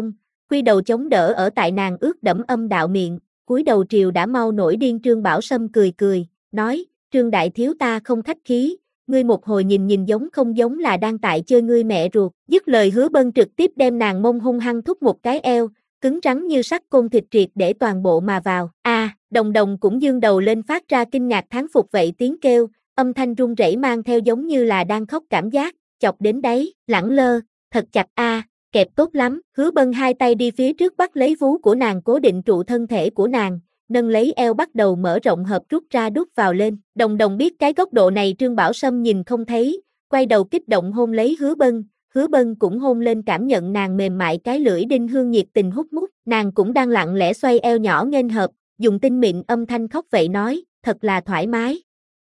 quy đầu chống đỡ ở tại nàng ướt đẫm âm đạo miệng, cúi đầu triều đã mau nổi điên Trương Bảo Sâm cười cười, nói, Trương đại thiếu ta không khách khí, ngươi một hồi nhìn giống không giống là đang tại chơi ngươi mẹ ruột, dứt lời Hứa Bân trực tiếp đem nàng mông hung hăng thúc một cái eo, cứng rắn như sắt côn thịt triệt để toàn bộ mà vào, Đồng Đồng cũng dương đầu lên phát ra kinh ngạc thán phục vậy tiếng kêu, âm thanh run rẩy mang theo giống như là đang khóc cảm giác, chọc đến đáy, Lẳng Lơ, thật chặt kẹp tốt lắm, Hứa Bân hai tay đi phía trước bắt lấy vú của nàng cố định trụ thân thể của nàng, nâng lấy eo bắt đầu mở rộng hợp rút ra đút vào lên, Đồng Đồng biết cái góc độ này Trương Bảo Sâm nhìn không thấy, quay đầu kích động hôn lấy Hứa Bân cũng hôn lên cảm nhận nàng mềm mại cái lưỡi đinh hương nhiệt tình hút mút, nàng cũng đang lặng lẽ xoay eo nhỏ nghênh hợp, dùng tinh mịn âm thanh khóc vậy nói, thật là thoải mái.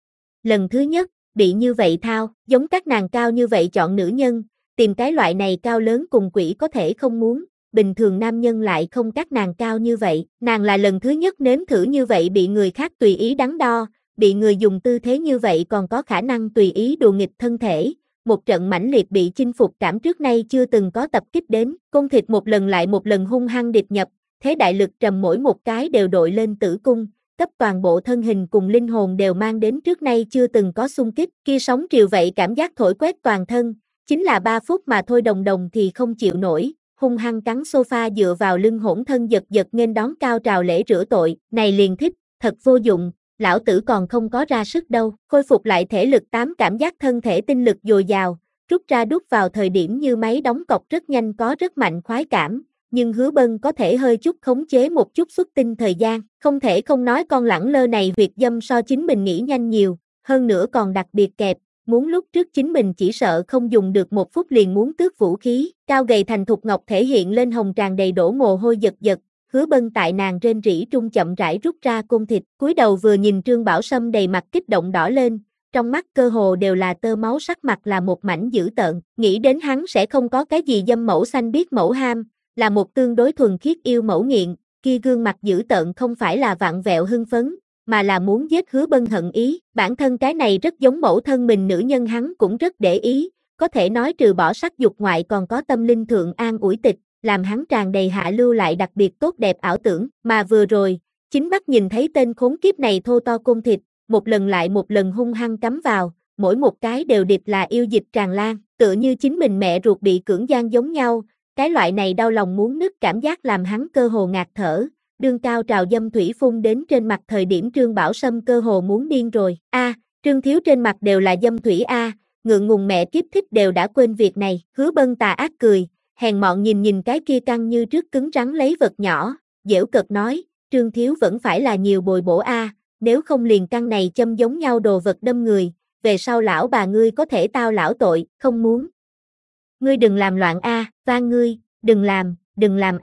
Lần thứ nhất, bị như vậy thao, giống các nàng cao như vậy chọn nữ nhân, tìm cái loại này cao lớn cùng quỷ có thể không muốn, bình thường nam nhân lại không các nàng cao như vậy, nàng là lần thứ nhất nếm thử như vậy bị người khác tùy ý đắn đo, bị người dùng tư thế như vậy còn có khả năng tùy ý đùa nghịch thân thể, một trận mãnh liệt bị chinh phục cảm trước nay chưa từng có tập kích đến, côn thịt một lần lại một lần hung hăng điệp nhập, thế đại lực trầm mỗi một cái đều đội lên tử cung, cấp toàn bộ thân hình cùng linh hồn đều mang đến trước nay chưa từng có xung kích, kia sóng triều vậy cảm giác thổi quét toàn thân, chính là 3 phút mà thôi Đồng Đồng thì không chịu nổi, hung hăng cắn sofa dựa vào lưng hỗn thân giật giật nghênh đón cao trào lễ rửa tội, này liền thích, thật vô dụng, lão tử còn không có ra sức đâu, khôi phục lại thể lực 8 cảm giác thân thể tinh lực dồi dào, rút ra đút vào thời điểm như máy đóng cọc rất nhanh có rất mạnh khoái cảm, nhưng Hứa Bân có thể hơi chút khống chế một chút xuất tinh thời gian, không thể không nói con Lẳng Lơ này việc dâm so chính mình nghĩ nhanh nhiều, hơn nữa còn đặc biệt kẹp, muốn lúc trước chính mình chỉ sợ không dùng được 1 phút liền muốn tước vũ khí, cao gầy thành thục ngọc thể hiện lên hồng tràn đầy đổ mồ hôi giật giật, Hứa Bân tại nàng rên rỉ trung chậm rãi rút ra côn thịt, cúi đầu vừa nhìn Trương Bảo Sâm đầy mặt kích động đỏ lên, trong mắt cơ hồ đều là tơ máu sắc mặt là một mảnh dữ tợn, nghĩ đến hắn sẽ không có cái gì dâm mẫu xanh biết mẫu ham, là một tương đối thuần khiết yêu mẫu nghiện, kia gương mặt dữ tợn không phải là vặn vẹo hưng phấn, mà là muốn giết Hứa Bân hận ý, bản thân cái này rất giống mẫu thân mình nữ nhân hắn cũng rất để ý, có thể nói trừ bỏ sắc dục ngoại còn có tâm linh thượng an ủi tịch, làm hắn tràn đầy hạ lưu lại đặc biệt tốt đẹp ảo tưởng, mà vừa rồi, chính mắt nhìn thấy tên khốn kiếp này thô to côn thịt, một lần lại một lần hung hăng cắm vào, mỗi một cái đều điệp là yêu dịch tràn lan, tựa như chính mình mẹ ruột bị cưỡng gian giống nhau, cái loại này đau lòng muốn nứt cảm giác làm hắn cơ hồ ngạt thở, đương cao trào dâm thủy phun đến trên mặt thời điểm Trương Bảo Sâm cơ hồ muốn điên rồi, Trương thiếu trên mặt đều là dâm thủy ngượng ngùng mẹ kiếp thích đều đã quên việc này, Hứa Bân tà ác cười, hèn mọn nhìn cái kia căng như trước cứng rắn lấy vật nhỏ, giễu cợt nói, Trương thiếu vẫn phải là nhiều bồi bổ nếu không liền căng này châm giống nhau đồ vật đâm người, về sau lão bà ngươi có thể tao lão tội, không muốn. Ngươi đừng làm loạn van ngươi, đừng làm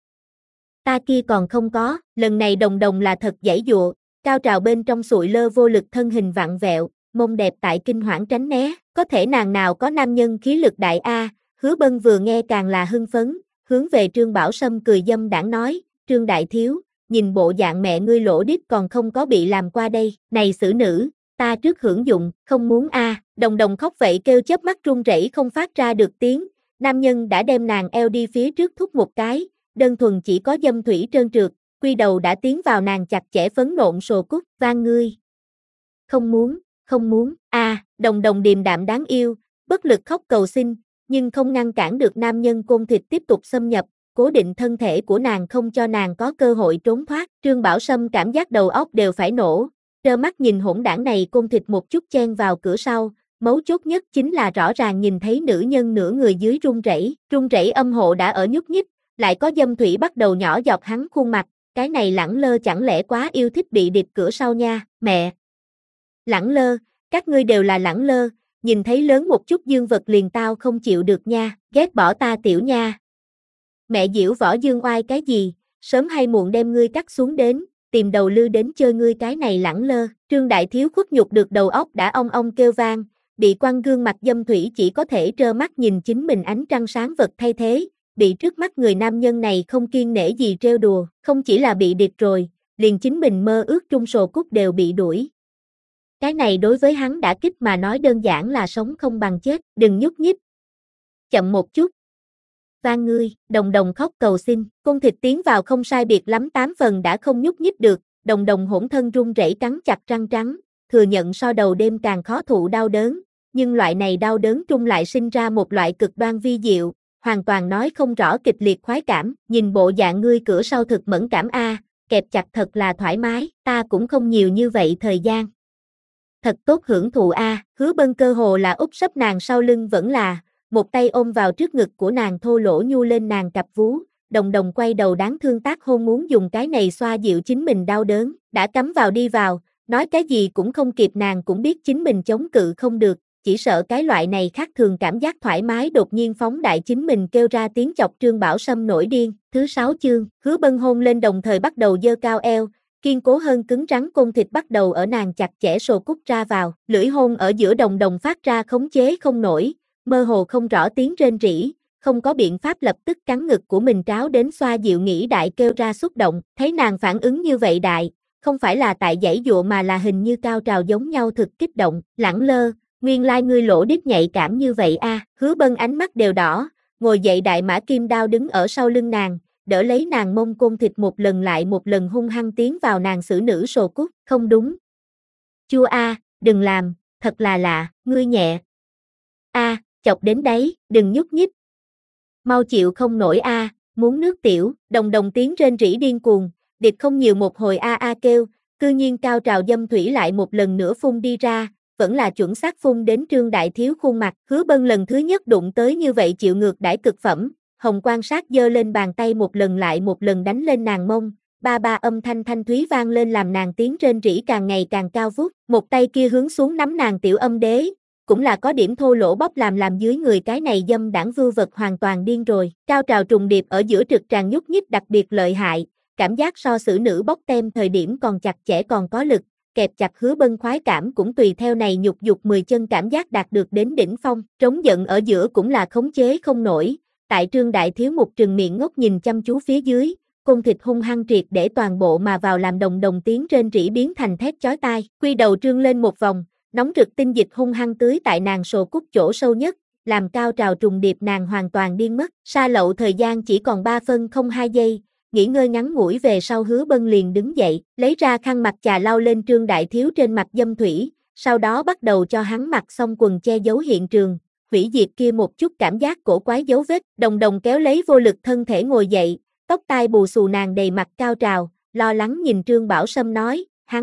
Ta kia còn không có, lần này Đồng Đồng là thật giãy giụa, cao trào bên trong sụi lơ vô lực thân hình vặn vẹo, mông đẹp tại kinh hoảng tránh né, có thể nàng nào có nam nhân khí lực đại Hứa Bân vừa nghe càng là hưng phấn, hướng về Trương Bảo Sâm cười dâm đãng nói, Trương đại thiếu, nhìn bộ dạng mẹ ngươi lỗ đít còn không có bị làm qua đây, này xử nữ, ta trước hưởng dụng, không muốn Đồng Đồng khóc vậy kêu chớp mắt run rẩy không phát ra được tiếng, nam nhân đã đem nàng eo đi phía trước thúc một cái, đơn thuần chỉ có dâm thủy trơn trượt, quy đầu đã tiến vào nàng chặt chẽ phấn nộn sồ cút, van ngươi. Không muốn, Đồng Đồng điềm đạm đáng yêu, bất lực khóc cầu xin, nhưng không ngăn cản được nam nhân côn thịt tiếp tục xâm nhập, cố định thân thể của nàng không cho nàng có cơ hội trốn thoát, Trương Bảo Sâm cảm giác đầu óc đều phải nổ, trơ mắt nhìn hỗn đảng này côn thịt một chút chen vào cửa sau, mấu chốt nhất chính là rõ ràng nhìn thấy nữ nhân nửa người dưới run rẩy âm hộ đã ở nhúc nhích, lại có dâm thủy bắt đầu nhỏ dọc hắn khuôn mặt, cái này Lẳng Lơ chẳng lẽ quá yêu thích bị điệp cửa sau nha, mẹ. Lẳng Lơ, các ngươi đều là Lẳng Lơ, nhìn thấy lớn một chút dương vật liền tao không chịu được nha, ghét bỏ ta tiểu nha. Mẹ diễu võ dương oai cái gì, sớm hay muộn đem ngươi cắt xuống đến, tìm đầu lư đến chơi ngươi cái này Lẳng Lơ, Trương đại thiếu khuất nhục được đầu óc đã ong ong kêu vang, bị quăng gương mặt dâm thủy chỉ có thể trơ mắt nhìn chính mình ánh trăng sáng vật thay thế, bị trước mắt người nam nhân này không kiêng nể gì trêu đùa, không chỉ là bị điệp rồi, liền chính mình mơ ước trung sồ cút đều bị đuổi. Cái này đối với hắn đã kích mà nói đơn giản là sống không bằng chết, đừng nhúc nhích. Chậm một chút. van ngươi, Đồng Đồng khóc cầu xin, Côn Thịt tiến vào không sai biệt lắm 8 phần đã không nhúc nhích được, Đồng Đồng hỗn thân run rẩy cắn chặt răng trắng, thừa nhận so đầu đêm càng khó thụ đau đớn, nhưng loại này đau đớn trung lại sinh ra một loại cực đoan vi diệu, hoàn toàn nói không rõ kịch liệt khoái cảm, nhìn bộ dạng ngươi cửa sau thực mẫn cảm a, kẹp chặt thật là thoải mái, ta cũng không nhiều như vậy thời gian. Thật tốt hưởng thụ a, Hứa Bân cơ hồ là úp sấp nàng sau lưng vẫn là, một tay ôm vào trước ngực của nàng thô lỗ nhu lên nàng cặp vú, Đồng Đồng quay đầu đáng thương tác hôn muốn dùng cái này xoa dịu chính mình đau đớn, đã cắm vào đi vào, nói cái gì cũng không kịp nàng cũng biết chính mình chống cự không được, chỉ sợ cái loại này khác thường cảm giác thoải mái đột nhiên phóng đại chính mình kêu ra tiếng chọc Trương Bảo Sâm nổi điên. Thứ 6 chương, Hứa Bân hôn lên đồng thời bắt đầu giơ cao eo, kiên cố hơn cứng rắn Côn Thịt bắt đầu ở nàng chặt chẽ sồ cút ra vào, lưỡi hôn ở giữa Đồng Đồng phát ra khống chế không nổi, mơ hồ không rõ tiếng rên rỉ, không có biện pháp lập tức cắn ngực của mình tráo đến xoa dịu nghĩ đại kêu ra xúc động, thấy nàng phản ứng như vậy đại, không phải là tại giãy dụa mà là hình như cao trào giống nhau thực kích động, lẳng lơ, nguyên lai ngươi lỗ đít nhạy cảm như vậy a, Hứa Bân ánh mắt đều đỏ, ngồi dậy đại mã kim đao đứng ở sau lưng nàng, đỡ lấy nàng mông Côn Thịt một lần lại một lần hung hăng tiến vào nàng xử nữ sồ cút, không đúng. Chua a, đừng làm, thật là lạ, ngươi nhẹ. A, chọc đến đấy, đừng nhúc nhích. Mau chịu không nổi a, muốn nước tiểu, Đồng Đồng tiếng rên rỉ điên cuồng, điệp không nhiều một hồi a a kêu, cư nhiên cao trào dâm thủy lại một lần nữa phun đi ra, vẫn là chuẩn xác phun đến Trương Đại Thiếu khuôn mặt, Hứa Bân lần thứ nhất đụng tới như vậy chịu ngược đãi cực phẩm, Hồng Quan Sát giơ lên bàn tay một lần lại một lần đánh lên nàng mông, ba ba âm thanh thanh thúy vang lên làm nàng tiếng rên rỉ càng ngày càng cao vút, một tay kia hướng xuống nắm nàng tiểu âm đế, cũng là có điểm thô lỗ bóp làm dưới người cái này dâm đảng vưu vật hoàn toàn điên rồi, cao trào trùng điệp ở giữa trực tràng nhúc nhích đặc biệt lợi hại, cảm giác so xử nữ bóc tem thời điểm còn chặt chẽ còn có lực, kẹp chặt Hứa Bân khoái cảm cũng tùy theo này nhục dục 10 chân cảm giác đạt được đến đỉnh phong, trống giận ở giữa cũng là khống chế không nổi, tại Trương Đại Thiếu một trừng miệng ngốc nhìn chăm chú phía dưới, Côn Thịt hung hăng triệt để toàn bộ mà vào làm Đồng Đồng tiếng rên rỉ biến thành thét chói tai, quy đầu trương lên một vòng, nóng rực tinh dịch hung hăng tưới tại nàng sồ cút chỗ sâu nhất, làm cao trào trùng điệp nàng hoàn toàn điên mất, sa lậu thời gian chỉ còn 3 phân 02 giây, nghỉ ngơi ngắn ngủi về sau Hứa Bân liền đứng dậy, lấy ra khăn mặt chà lau lên Trương Đại Thiếu trên mặt dâm thủy, sau đó bắt đầu cho hắn mặc xong quần che giấu hiện trường, hủy diệt kia một chút cảm giác cổ quái dấu vết, Đồng Đồng kéo lấy vô lực thân thể ngồi dậy, tóc tai bù xù nàng đầy mặt cao trào, lo lắng nhìn Trương Bảo Sâm nói,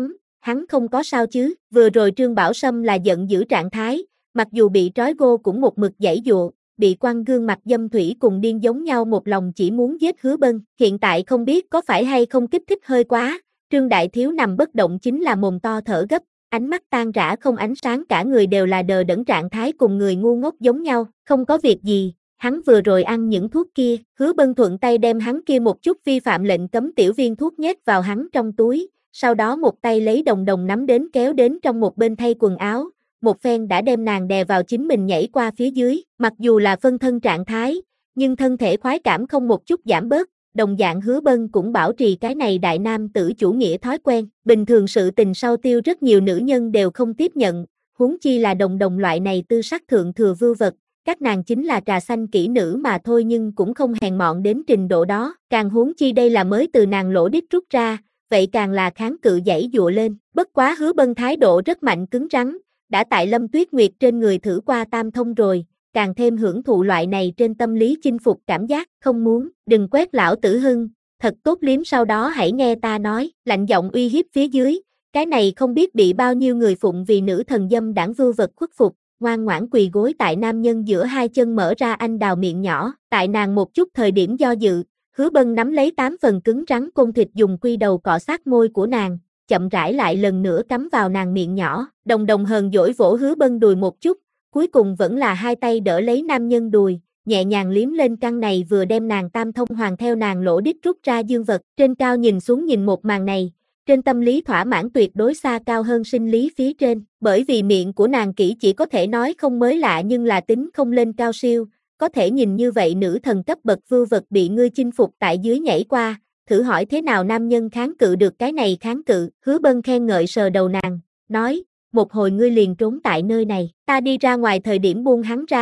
hắn không có sao chứ, vừa rồi Trương Bảo Sâm là giận dữ trạng thái, mặc dù bị trói gô cũng một mực giãy dụa, bị quăng gương mặt dâm thủy cùng điên giống nhau một lòng chỉ muốn giết Hứa Bân, hiện tại không biết có phải hay không kích thích hơi quá, Trương Đại Thiếu nằm bất động chính là mồm to thở gấp, ánh mắt tan rã không ánh sáng cả người đều là đờ đẫn trạng thái cùng người ngu ngốc giống nhau, không có việc gì, hắn vừa rồi ăn những thuốc kia, Hứa Bân thuận tay đem hắn kia một chút vi phạm lệnh cấm tiểu viên thuốc nhét vào hắn trong túi, sau đó một tay lấy Đồng Đồng nắm đến kéo đến trong một bên thay quần áo, một phen đã đem nàng đè vào chính mình nhảy qua phía dưới, mặc dù là phân thân trạng thái, nhưng thân thể khoái cảm không một chút giảm bớt, đồng dạng Hứa Bân cũng bảo trì cái này đại nam tử chủ nghĩa thói quen, bình thường sự tình sau tiêu rất nhiều nữ nhân đều không tiếp nhận, huống chi là Đồng Đồng loại này tư sắc thượng thừa vưu vật, các nàng chính là trà xanh kỹ nữ mà thôi nhưng cũng không hèn mọn đến trình độ đó, càng huống chi đây là mới từ nàng lỗ đít rút ra, vậy càng là kháng cự giãy dụa lên, bất quá Hứa Bân thái độ rất mạnh cứng rắn, đã tại Lâm Tuyết Nguyệt trên người thử qua tam thông rồi, càng thêm hưởng thụ loại này trên tâm lý chinh phục cảm giác, không muốn, đừng quét lão tử hưng, thật tốt liếm sau đó hãy nghe ta nói, lạnh giọng uy hiếp phía dưới, cái này không biết bị bao nhiêu người phụng vì nữ thần dâm đảng vưu vật khuất phục, ngoan ngoãn quỳ gối tại nam nhân giữa hai chân mở ra anh đào miệng nhỏ, tại nàng một chút thời điểm do dự, Hứa Bân nắm lấy 8 phần cứng rắn côn thịt dùng quy đầu cọ sát môi của nàng, chậm rãi lại lần nữa cắm vào nàng miệng nhỏ, Đồng Đồng hờn dỗi vỗ Hứa Bân đùi một chút, cuối cùng vẫn là hai tay đỡ lấy nam nhân đùi, nhẹ nhàng liếm lên căn này vừa đem nàng tam thông hoàng theo nàng lỗ đít rút ra dương vật, trên cao nhìn xuống nhìn một màn này, trên tâm lý thỏa mãn tuyệt đối xa cao hơn sinh lý phía trên, bởi vì miệng của nàng kỹ chỉ có thể nói không mới lạ nhưng là tính không lên cao siêu, có thể nhìn như vậy nữ thần cấp bậc vưu vật bị ngươi chinh phục tại dưới nhảy qua, thử hỏi thế nào nam nhân kháng cự được cái này kháng cự, Hứa Bân khen ngợi sờ đầu nàng, nói, một hồi ngươi liền trốn tại nơi này, ta đi ra ngoài thời điểm buông hắn ra,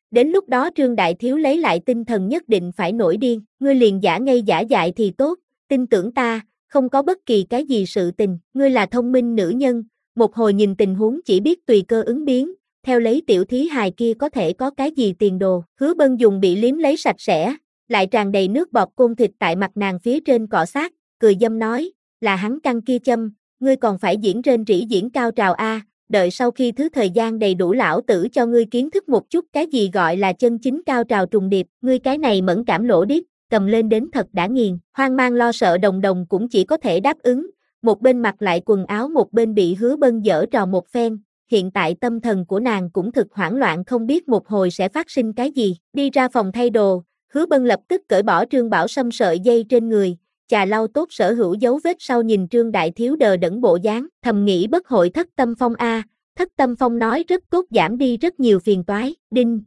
Đến lúc đó Trương Đại Thiếu lấy lại tinh thần nhất định phải nổi điên, ngươi liền giả ngây giả dại thì tốt, tin tưởng ta, không có bất kỳ cái gì sự tình, ngươi là thông minh nữ nhân, một hồi nhìn tình huống chỉ biết tùy cơ ứng biến, theo lấy tiểu thí hài kia có thể có cái gì tiền đồ, Hứa Bân dùng bị liếm lấy sạch sẽ, lại tràn đầy nước bọt côn thịt tại mặt nàng phía trên cọ sát, cười dâm nói, là hắn căng kia châm, ngươi còn phải diễn rên rỉ diễn cao trào a, đợi sau khi thứ thời gian đầy đủ lão tử cho ngươi kiến thức một chút cái gì gọi là chân chính cao trào trùng điệp, ngươi cái này mẫn cảm lỗ điếc, cầm lên đến thật đã nghiền, hoang mang lo sợ Đồng Đồng cũng chỉ có thể đáp ứng, một bên mặc lại quần áo một bên bị Hứa Bân giở trò một phen, hiện tại tâm thần của nàng cũng thực hoảng loạn không biết một hồi sẽ phát sinh cái gì, đi ra phòng thay đồ, Hứa Bân lập tức cởi bỏ Trương Bảo Sâm sợi dây trên người, chà lau tốt sở hữu dấu vết sau nhìn Trương Đại Thiếu đờ đẫn bộ dáng, thầm nghĩ bất hội thất tâm phong a, thất tâm phong nói rất tốt giảm đi rất nhiều phiền toái, đinh.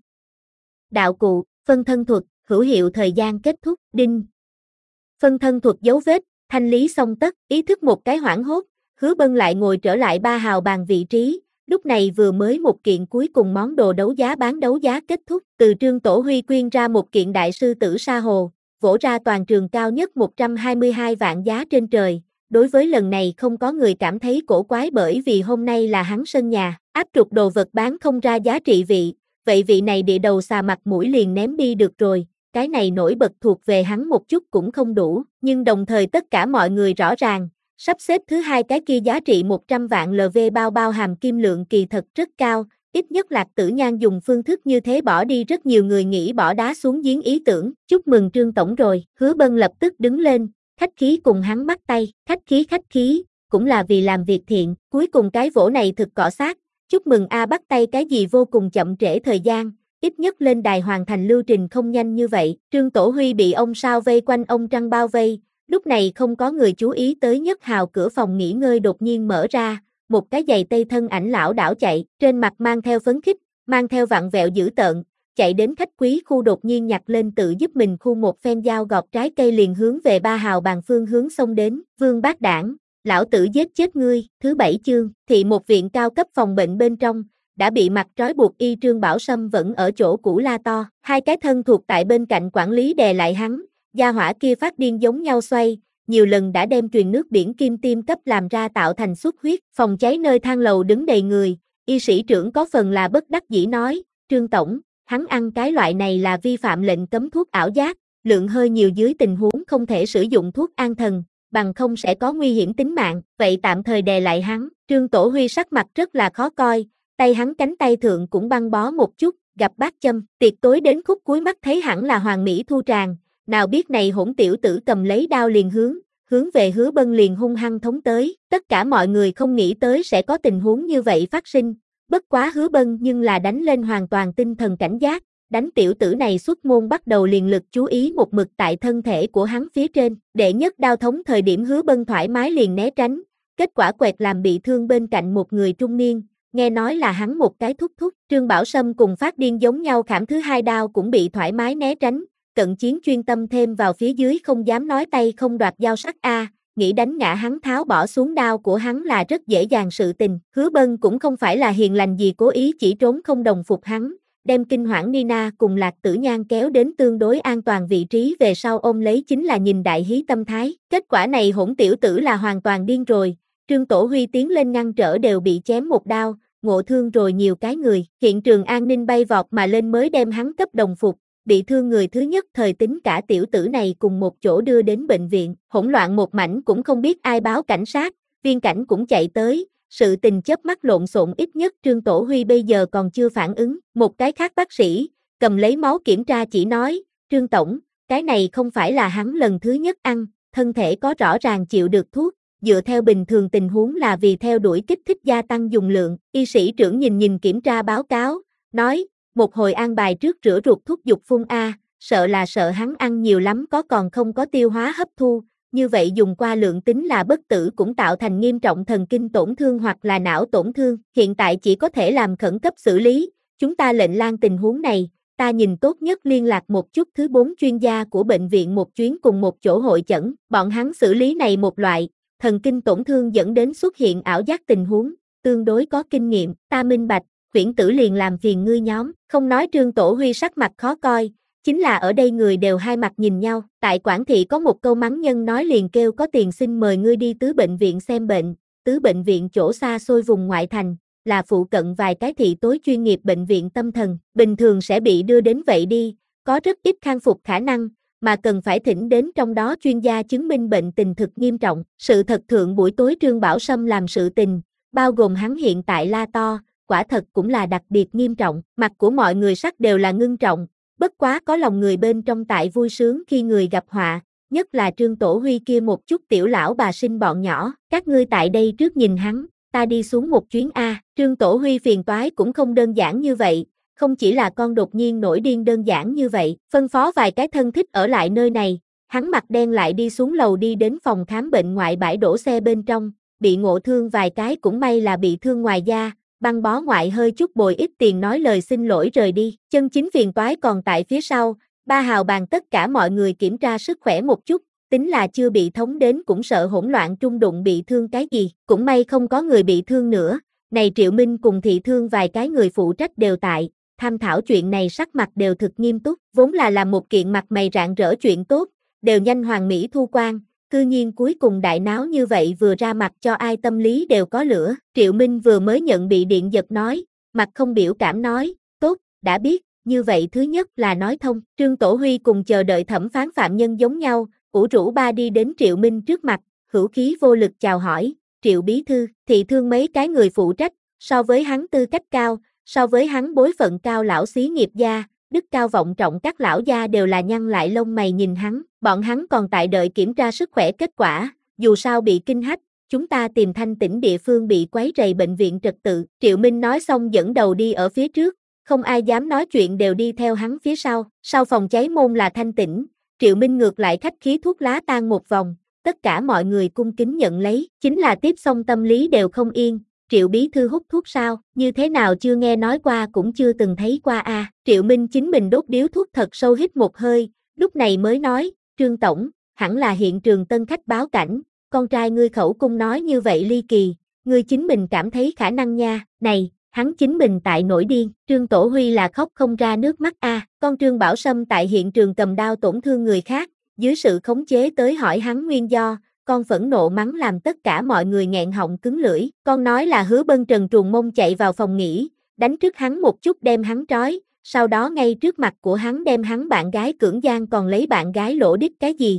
Đạo cụ, phân thân thuật, hữu hiệu thời gian kết thúc, đinh. Phân thân thuật dấu vết, thanh lý xong tất, ý thức một cái hoảng hốt, Hứa Bân lại ngồi trở lại ba hào bàn vị trí, lúc này vừa mới một kiện cuối cùng món đồ đấu giá bán đấu giá kết thúc, từ Trương Tổ Huy quyên ra một kiện đại sư tử sa hồ, vỗ ra toàn trường cao nhất 122 vạn giá trên trời. Đối với lần này không có người cảm thấy cổ quái bởi vì hôm nay là hắn sân nhà, áp trục đồ vật bán không ra giá trị vị, vậy vị này địa đầu xà mặt mũi liền ném đi được rồi, cái này nổi bật thuộc về hắn một chút cũng không đủ, nhưng đồng thời tất cả mọi người rõ ràng, sắp xếp thứ hai cái kia giá trị 100 vạn LV bao hàm kim lượng kỳ thật rất cao, ít nhất Lạc Tử Nhan dùng phương thức như thế bỏ đi rất nhiều người nghĩ bỏ đá xuống giếng ý tưởng, chúc mừng Trương Tổng rồi, Hứa Bân lập tức đứng lên, khách khí cùng hắn bắt tay, khách khí, cũng là vì làm việc thiện, cuối cùng cái vỗ này thực cọ sát, chúc mừng a bắt tay cái gì vô cùng chậm trễ thời gian, ít nhất lên đài hoàn thành lưu trình không nhanh như vậy, Trương Tổ Huy bị ông sao vây quanh ông trăng bao vây, lúc này không có người chú ý tới Nhất Hào cửa phòng nghỉ ngơi đột nhiên mở ra, một cái giày tây thân ảnh lão đảo chạy, trên mặt mang theo phấn khích, mang theo vặn vẹo dữ tợn, chạy đến khách quý khu đột nhiên nhặt lên tự giúp mình khu một phen dao gọt trái cây liền hướng về ba hào bàn phương hướng xông đến, Vương Bác Đảng, lão tử giết chết ngươi, thứ 7 chương, thị một viện cao cấp phòng bệnh bên trong, đã bị mặt trói buộc y Trương Bảo Sâm vẫn ở chỗ cũ la to, hai cái thân thuộc tại bên cạnh quản lý đè lại hắn, gia hỏa kia phát điên giống nhau xoay, nhiều lần đã đem truyền nước biển kim tiêm cấp làm ra tạo thành xuất huyết, phòng cháy nơi thang lầu đứng đầy người, y sĩ trưởng có phần là bất đắc dĩ nói, Trương Tổng, hắn ăn cái loại này là vi phạm lệnh cấm thuốc ảo giác, lượng hơi nhiều dưới tình huống không thể sử dụng thuốc an thần, bằng không sẽ có nguy hiểm tính mạng, vậy tạm thời đè lại hắn, Trương Tổ Huy sắc mặt rất là khó coi, tay hắn cánh tay thượng cũng băng bó một chút, gặp bát châm, tiệc tối đến khúc cuối mắt thấy hẳn là Hoàng Mỹ Thu Tràng, nào biết này hỗn tiểu tử cầm lấy đao liền hướng về Hứa Bân liền hung hăng thống tới, tất cả mọi người không nghĩ tới sẽ có tình huống như vậy phát sinh, bất quá Hứa Bân nhưng là đánh lên hoàn toàn tinh thần cảnh giác, đánh tiểu tử này xuất môn bắt đầu liền lực chú ý một mực tại thân thể của hắn phía trên, đệ nhất đao thống thời điểm Hứa Bân thoải mái liền né tránh, kết quả quẹt làm bị thương bên cạnh một người trung niên, nghe nói là hắn một cái thúc, Trương Bảo Sâm cùng phát điên giống nhau khảm thứ hai đao cũng bị thoải mái né tránh, cận chiến chuyên tâm thêm vào phía dưới không dám nói tay không đoạt dao sắc a, nghĩ đánh ngã hắn tháo bỏ xuống đao của hắn là rất dễ dàng sự tình, Hứa Bân cũng không phải là hiền lành gì cố ý chỉ trốn không đồng phục hắn, đem kinh hoảng Nina cùng Lạc Tử Nhan kéo đến tương đối an toàn vị trí về sau ôm lấy chính là nhìn đại hí tâm thái, kết quả này hỗn tiểu tử là hoàn toàn điên rồi, Trương Tổ Huy tiến lên ngăn trở đều bị chém một đao, ngộ thương rồi nhiều cái người, hiện trường an ninh bay vọt mà lên mới đem hắn cấp đồng phục, bị thương người thứ nhất thời tính cả tiểu tử này cùng một chỗ đưa đến bệnh viện, hỗn loạn một mảnh cũng không biết ai báo cảnh sát, viên cảnh cũng chạy tới, sự tình chớp mắt lộn xộn ít nhất Trương Tổ Huy bây giờ còn chưa phản ứng, một cái khác bác sĩ, cầm lấy máu kiểm tra chỉ nói, Trương Tổng, cái này không phải là hắn lần thứ nhất ăn, thân thể có rõ ràng chịu được thuốc, dựa theo bình thường tình huống là vì theo đuổi kích thích gia tăng dùng lượng, y sĩ trưởng nhìn kiểm tra báo cáo, nói, một hồi an bài trước rửa ruột thuốc dục phun A, sợ là sợ hắn ăn nhiều lắm có còn không có tiêu hóa hấp thu, như vậy dùng qua lượng tính là bất tử cũng tạo thành nghiêm trọng thần kinh tổn thương hoặc là não tổn thương, hiện tại chỉ có thể làm khẩn cấp xử lý, chúng ta lệnh lan tình huống này, ta nhìn tốt nhất liên lạc một chút thứ 4 chuyên gia của bệnh viện một chuyến cùng một chỗ hội chẩn, bọn hắn xử lý này một loại, thần kinh tổn thương dẫn đến xuất hiện ảo giác tình huống, tương đối có kinh nghiệm, ta minh bạch, Huyễn tử liền làm phiền ngươi nhóm, không nói Trương Tổ Huy sắc mặt khó coi, chính là ở đây người đều hai mặt nhìn nhau, tại Quảng Thị có một câu mắng nhân nói liền kêu có tiền xin mời ngươi đi tứ bệnh viện xem bệnh, tứ bệnh viện chỗ xa xôi vùng ngoại thành, là phụ cận vài cái thị tối chuyên nghiệp bệnh viện tâm thần, bình thường sẽ bị đưa đến vậy đi, có rất ít khang phục khả năng, mà cần phải thỉnh đến trong đó chuyên gia chứng minh bệnh tình thực nghiêm trọng. Sự thật thượng buổi tối Trương Bảo Sâm làm sự tình, bao gồm hắn hiện tại la to, quả thật cũng là đặc biệt nghiêm trọng, mặt của mọi người sắc đều là ngưng trọng, bất quá có lòng người bên trong tại vui sướng khi người gặp họa, nhất là Trương Tổ Huy kia một chút tiểu lão bà sinh bọn nhỏ, các ngươi tại đây trước nhìn hắn, ta đi xuống một chuyến A, Trương Tổ Huy phiền toái cũng không đơn giản như vậy, không chỉ là con đột nhiên nổi điên đơn giản như vậy, phân phó vài cái thân thích ở lại nơi này, hắn mặt đen lại đi xuống lầu đi đến phòng khám bệnh ngoại bãi đổ xe bên trong, bị ngộ thương vài cái cũng may là bị thương ngoài da, băng bó ngoại hơi chút bồi ít tiền nói lời xin lỗi rời đi, chân chính phiền toái còn tại phía sau, ba hào bàn tất cả mọi người kiểm tra sức khỏe một chút, tính là chưa bị thống đến cũng sợ hỗn loạn trung đụng bị thương cái gì, cũng may không có người bị thương nữa, này Triệu Minh cùng thị thương vài cái người phụ trách đều tại, tham thảo chuyện này sắc mặt đều thực nghiêm túc, vốn là làm một kiện mặt mày rạng rỡ chuyện tốt, đều nhanh hoàn mỹ thu quan, cư nhiên cuối cùng đại náo như vậy vừa ra mặt cho ai tâm lý đều có lửa, Triệu Minh vừa mới nhận bị điện giật nói, mặt không biểu cảm nói, tốt, đã biết, như vậy thứ nhất là nói thông, Trương Tổ Huy cùng chờ đợi thẩm phán phạm nhân giống nhau, ủ rũ ba đi đến Triệu Minh trước mặt, hữu khí vô lực chào hỏi, Triệu bí thư, thị thương mấy cái người phụ trách, so với hắn tư cách cao, so với hắn bối phận cao lão xí nghiệp gia, đức cao vọng trọng các lão gia đều là nhăn lại lông mày nhìn hắn, bọn hắn còn tại đợi kiểm tra sức khỏe kết quả, dù sao bị kinh hách, chúng ta tìm thanh tĩnh địa phương bị quấy rầy bệnh viện trật tự, Triệu Minh nói xong dẫn đầu đi ở phía trước, không ai dám nói chuyện đều đi theo hắn phía sau phòng cháy môn là thanh tĩnh, Triệu Minh ngược lại khách khí thuốc lá tan một vòng, tất cả mọi người cung kính nhận lấy, chính là tiếp xong tâm lý đều không yên. Triệu bí thư hút thuốc sao, như thế nào chưa nghe nói qua cũng chưa từng thấy qua a. Triệu Minh chính mình đốt điếu thuốc thật sâu hít một hơi, lúc này mới nói, Trương Tổng, hẳn là hiện trường tân khách báo cảnh, con trai ngươi khẩu cung nói như vậy ly kỳ, ngươi chính mình cảm thấy khả năng nha, này, hắn chính mình tại nổi điên, Trương Tổ Huy là khóc không ra nước mắt a. Con Trương Bảo Sâm tại hiện trường cầm đao tổn thương người khác, dưới sự khống chế tới hỏi hắn nguyên do. Con phẫn nộ mắng làm tất cả mọi người nghẹn họng cứng lưỡi, con nói là Hứa Bân trần truồng mông chạy vào phòng nghỉ, đánh trước hắn một chút đem hắn trói, sau đó ngay trước mặt của hắn đem hắn bạn gái cưỡng gian còn lấy bạn gái lỗ đít cái gì.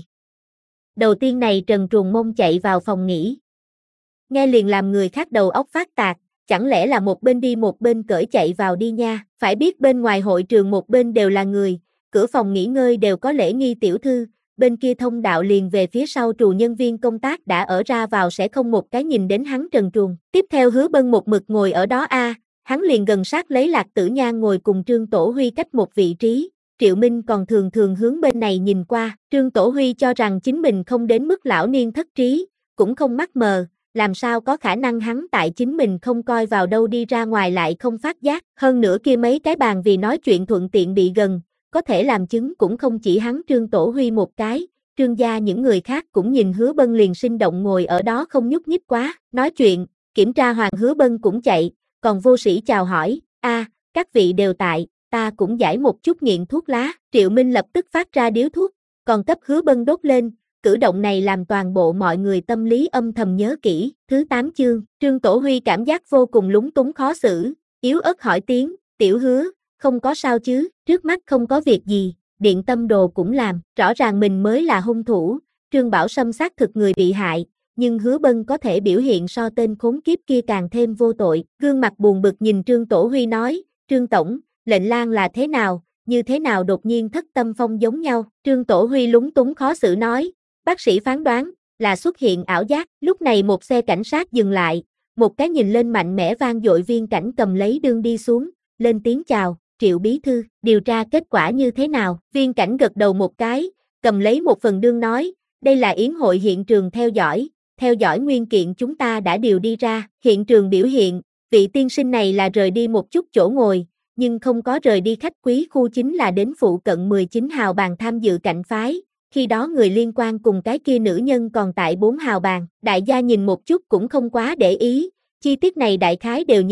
Đầu tiên này trần truồng mông chạy vào phòng nghỉ. Nghe liền làm người khác đầu óc phát tạc, chẳng lẽ là một bên đi một bên cởi chạy vào đi nha, phải biết bên ngoài hội trường một bên đều là người, cửa phòng nghỉ ngơi đều có lễ nghi tiểu thư. Bên kia thông đạo liền về phía sau trù nhân viên công tác đã ở ra vào sẽ không một cái nhìn đến hắn trần truồng. Tiếp theo Hứa Bân một mực ngồi ở đó hắn liền gần sát lấy Lạc Tử Nhan ngồi cùng Trương Tổ Huy cách một vị trí. Triệu Minh còn thường thường hướng bên này nhìn qua, Trương Tổ Huy cho rằng chính mình không đến mức lão niên thất trí, cũng không mắc mờ, làm sao có khả năng hắn tại chính mình không coi vào đâu đi ra ngoài lại không phát giác, hơn nữa kia mấy cái bàn vì nói chuyện thuận tiện bị gần. Có thể làm chứng cũng không chỉ hắn Trương Tổ Huy một cái, Trương gia những người khác cũng nhìn Hứa Bân liền sinh động ngồi ở đó không nhúc nhích quá, nói chuyện, kiểm tra hoàn Hứa Bân cũng chạy, còn vô sĩ chào hỏi, các vị đều tại, ta cũng giải một chút nghiện thuốc lá, Triệu Minh lập tức phát ra điếu thuốc, còn cấp Hứa Bân đốt lên, cử động này làm toàn bộ mọi người tâm lý âm thầm nhớ kỹ, thứ 8 chương, Trương Tổ Huy cảm giác vô cùng lúng túng khó xử, yếu ớt hỏi tiếng, tiểu Hứa, không có sao chứ, trước mắt không có việc gì, điện tâm đồ cũng làm, rõ ràng mình mới là hung thủ, Trương Bảo Sâm xác thực người bị hại, nhưng Hứa Bân có thể biểu hiện so tên khốn kiếp kia càng thêm vô tội, gương mặt buồn bực nhìn Trương Tổ Huy nói, Trương Tổng, lệnh lang là thế nào, như thế nào đột nhiên thất tâm phong giống nhau, Trương Tổ Huy lúng túng khó xử nói, bác sĩ phán đoán, là xuất hiện ảo giác, lúc này một xe cảnh sát dừng lại, một cái nhìn lên mạnh mẽ vang dội viên cảnh cầm lấy đương đi xuống, lên tiếng chào. Triệu bí thư, điều tra kết quả như thế nào? Viên cảnh gật đầu một cái, cầm lấy một phần đương nói, đây là yến hội hiện trường theo dõi nguyên kiện chúng ta đã điều đi ra, hiện trường biểu hiện, vị tiên sinh này là rời đi một chút chỗ ngồi, nhưng không có rời đi khách quý khu chính là đến phụ cận 19 hào bàn tham dự cạnh phái, khi đó người liên quan cùng cái kia nữ nhân còn tại 4 hào bàn, đại gia nhìn một chút cũng không quá để ý, chi tiết này đại khái đều nhớ.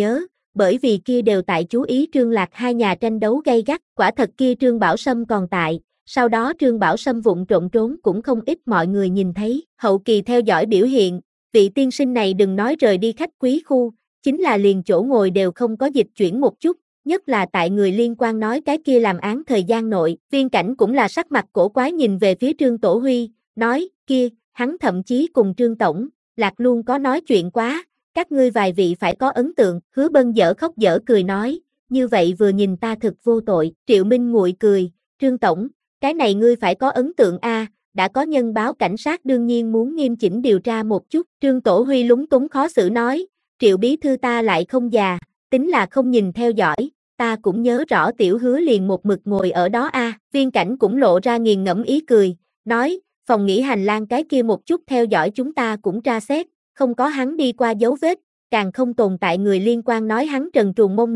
bởi vì kia đều tại chú ý Trương Lạc hai nhà tranh đấu gay gắt, quả thật kia Trương Bảo Sâm còn tại, sau đó Trương Bảo Sâm vụng trộm trốn cũng không ít mọi người nhìn thấy, hậu kỳ theo dõi biểu hiện, vị tiên sinh này đừng nói rời đi khách quý khu, chính là liền chỗ ngồi đều không có dịch chuyển một chút, nhất là tại người liên quan nói cái kia làm án thời gian nội, Viên Cảnh cũng là sắc mặt cổ quái nhìn về phía Trương Tổ Huy, nói, kia, hắn thậm chí cùng Trương Tổng, Lạc luôn có nói chuyện quá, các ngươi vài vị phải có ấn tượng, Hứa Bân dở khóc dở cười nói, như vậy vừa nhìn ta thực vô tội, Triệu Minh nguội cười, Trương Tổng, cái này ngươi phải có ấn tượng a, đã có nhân báo cảnh sát đương nhiên muốn nghiêm chỉnh điều tra một chút, Trương Tổ Huy lúng túng khó xử nói, Triệu bí thư ta lại không già, tính là không nhìn theo dõi, ta cũng nhớ rõ tiểu Hứa liền một mực ngồi ở đó a, Viên Cảnh cũng lộ ra nghiền ngẫm ý cười, nói, phòng nghỉ hành lang cái kia một chút theo dõi chúng ta cũng tra xét, không có hắn đi qua dấu vết, càng không tồn tại người liên quan nói hắn trần truồng mông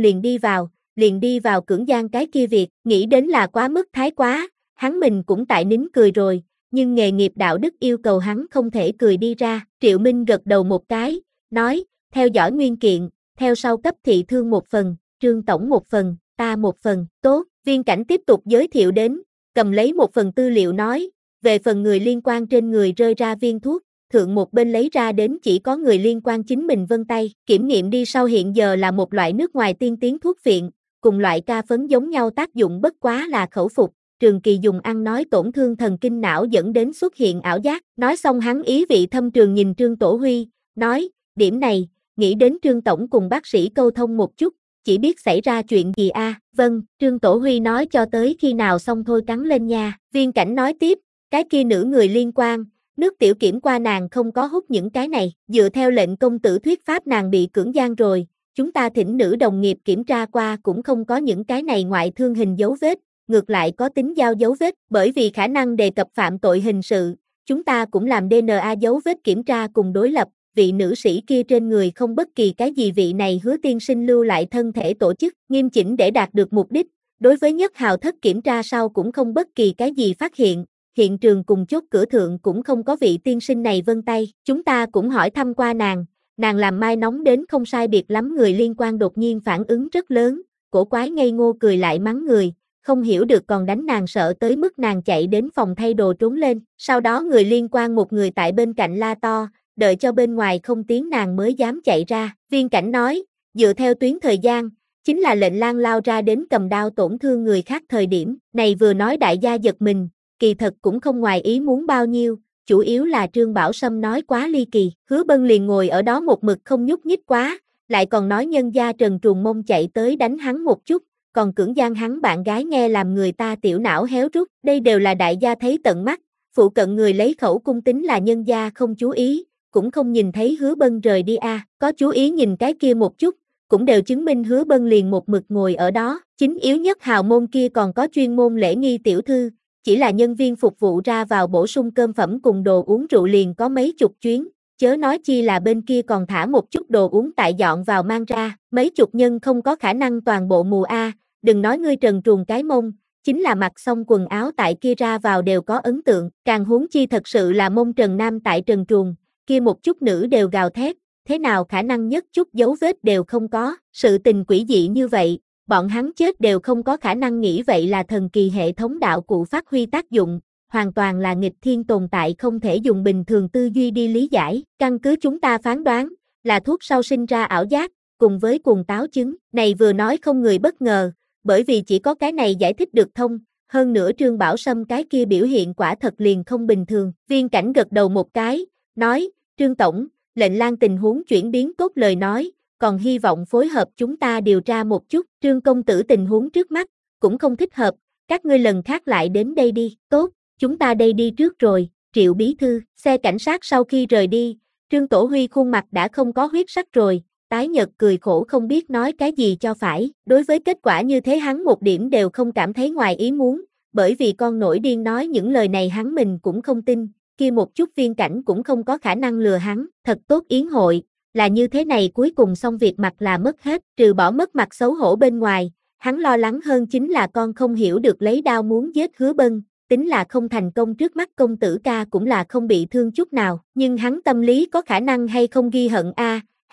liền đi vào cưỡng gian cái kia việc, nghĩ đến là quá mức thái quá, hắn mình cũng tại nín cười rồi, nhưng nghề nghiệp đạo đức yêu cầu hắn không thể cười đi ra, Triệu Minh gật đầu một cái, nói, theo dõi nguyên kiện, theo sau cấp thị thương một phần, Trương Tổng một phần, ta một phần, tốt, Viên Cảnh tiếp tục giới thiệu đến, cầm lấy một phần tư liệu nói, về phần người liên quan trên người rơi ra viên thuốc, thượng một bên lấy ra đến chỉ có người liên quan chính mình vân tay, kiểm nghiệm đi sau hiện giờ là một loại nước ngoài tiên tiến thuốc phiện, cùng loại ca phấn giống nhau tác dụng bất quá là khẩu phục, trường kỳ dùng ăn nói tổn thương thần kinh não dẫn đến xuất hiện ảo giác, nói xong hắn ý vị thâm trường nhìn Trương Tổ Huy, nói, điểm này, nghĩ đến Trương Tổng cùng bác sĩ câu thông một chút, chỉ biết xảy ra chuyện gì a, vâng, Trương Tổ Huy nói cho tới khi nào xong thôi cắn lên nha, Viên Cảnh nói tiếp, cái kia nữ người liên quan, nước tiểu kiểm qua nàng không có hút những cái này, dựa theo lệnh công tử thuyết pháp nàng bị cưỡng gian rồi, chúng ta thỉnh nữ đồng nghiệp kiểm tra qua cũng không có những cái này ngoại thương hình dấu vết, ngược lại có tính giao dấu vết, bởi vì khả năng đề cập phạm tội hình sự, chúng ta cũng làm DNA dấu vết kiểm tra cùng đối lập, vị nữ sĩ kia trên người không bất kỳ cái gì vị này Hứa tiên sinh lưu lại thân thể tổ chức, nghiêm chỉnh để đạt được mục đích, đối với Nhất Hào thất kiểm tra sau cũng không bất kỳ cái gì phát hiện. Hiện trường cùng chốt cửa thượng cũng không có vị tiên sinh này vân tay, chúng ta cũng hỏi thăm qua nàng làm mai nóng đến không sai biệt lắm người liên quan đột nhiên phản ứng rất lớn, cổ quái ngây ngô cười lại mắng người, không hiểu được còn đánh nàng sợ tới mức nàng chạy đến phòng thay đồ trốn lên, sau đó người liên quan một người tại bên cạnh la to, đợi cho bên ngoài không tiếng nàng mới dám chạy ra, Viên Cảnh nói, dựa theo tuyến thời gian, chính là lệnh lang lao ra đến cầm đao tổn thương người khác thời điểm, này vừa nói đại gia giật mình. Kỳ thật cũng không ngoài ý muốn bao nhiêu, chủ yếu là Trương Bảo Sâm nói quá ly kỳ, Hứa Bân liền ngồi ở đó một mực không nhúc nhích quá, lại còn nói nhân gia trần truồng mông chạy tới đánh hắn một chút, còn cưỡng gian hắn bạn gái nghe làm người ta tiểu não héo rút, đây đều là đại gia thấy tận mắt, phụ cận người lấy khẩu cung tính là nhân gia không chú ý, cũng không nhìn thấy Hứa Bân rời đi có chú ý nhìn cái kia một chút, cũng đều chứng minh Hứa Bân liền một mực ngồi ở đó, chính yếu nhất hào môn kia còn có chuyên môn lễ nghi tiểu thư, chỉ là nhân viên phục vụ ra vào bổ sung cơm phẩm cùng đồ uống rượu liền có mấy chục chuyến, chớ nói chi là bên kia còn thả một chút đồ uống tại dọn vào mang ra, mấy chục nhân không có khả năng toàn bộ mùa đừng nói ngươi trần truồng cái mông, chính là mặc xong quần áo tại kia ra vào đều có ấn tượng, càng huống chi thật sự là mông trần nam tại trần truồng, kia một chút nữ đều gào thét, thế nào khả năng nhất chút dấu vết đều không có, sự tình quỷ dị như vậy. Bọn hắn chết đều không có khả năng nghĩ vậy là thần kỳ hệ thống đạo cụ phát huy tác dụng, hoàn toàn là nghịch thiên tồn tại không thể dùng bình thường tư duy đi lý giải, căn cứ chúng ta phán đoán, là thuốc sau sinh ra ảo giác, cùng với cuồng táo chứng, này vừa nói không người bất ngờ, bởi vì chỉ có cái này giải thích được thông, hơn nữa Trương Bảo Sâm cái kia biểu hiện quả thật liền không bình thường, Viên Cảnh gật đầu một cái, nói, Trương Tổng, lệnh lang tình huống chuyển biến tốt lời nói, còn hy vọng phối hợp chúng ta điều tra một chút, Trương công tử tình huống trước mắt, cũng không thích hợp, các ngươi lần khác lại đến đây đi, tốt, chúng ta đây đi trước rồi, Triệu bí thư, xe cảnh sát sau khi rời đi, Trương Tổ Huy khuôn mặt đã không có huyết sắc rồi, tái nhợt cười khổ không biết nói cái gì cho phải, đối với kết quả như thế hắn một điểm đều không cảm thấy ngoài ý muốn, bởi vì con nổi điên nói những lời này hắn mình cũng không tin, kia một chút Viên Cảnh cũng không có khả năng lừa hắn, thật tốt yến hội. Là như thế này cuối cùng xong việc mặt là mất hết, trừ bỏ mất mặt xấu hổ bên ngoài, hắn lo lắng hơn chính là con không hiểu được lấy đao muốn giết Hứa Bân, tính là không thành công trước mắt công tử ca cũng là không bị thương chút nào, nhưng hắn tâm lý có khả năng hay không ghi hận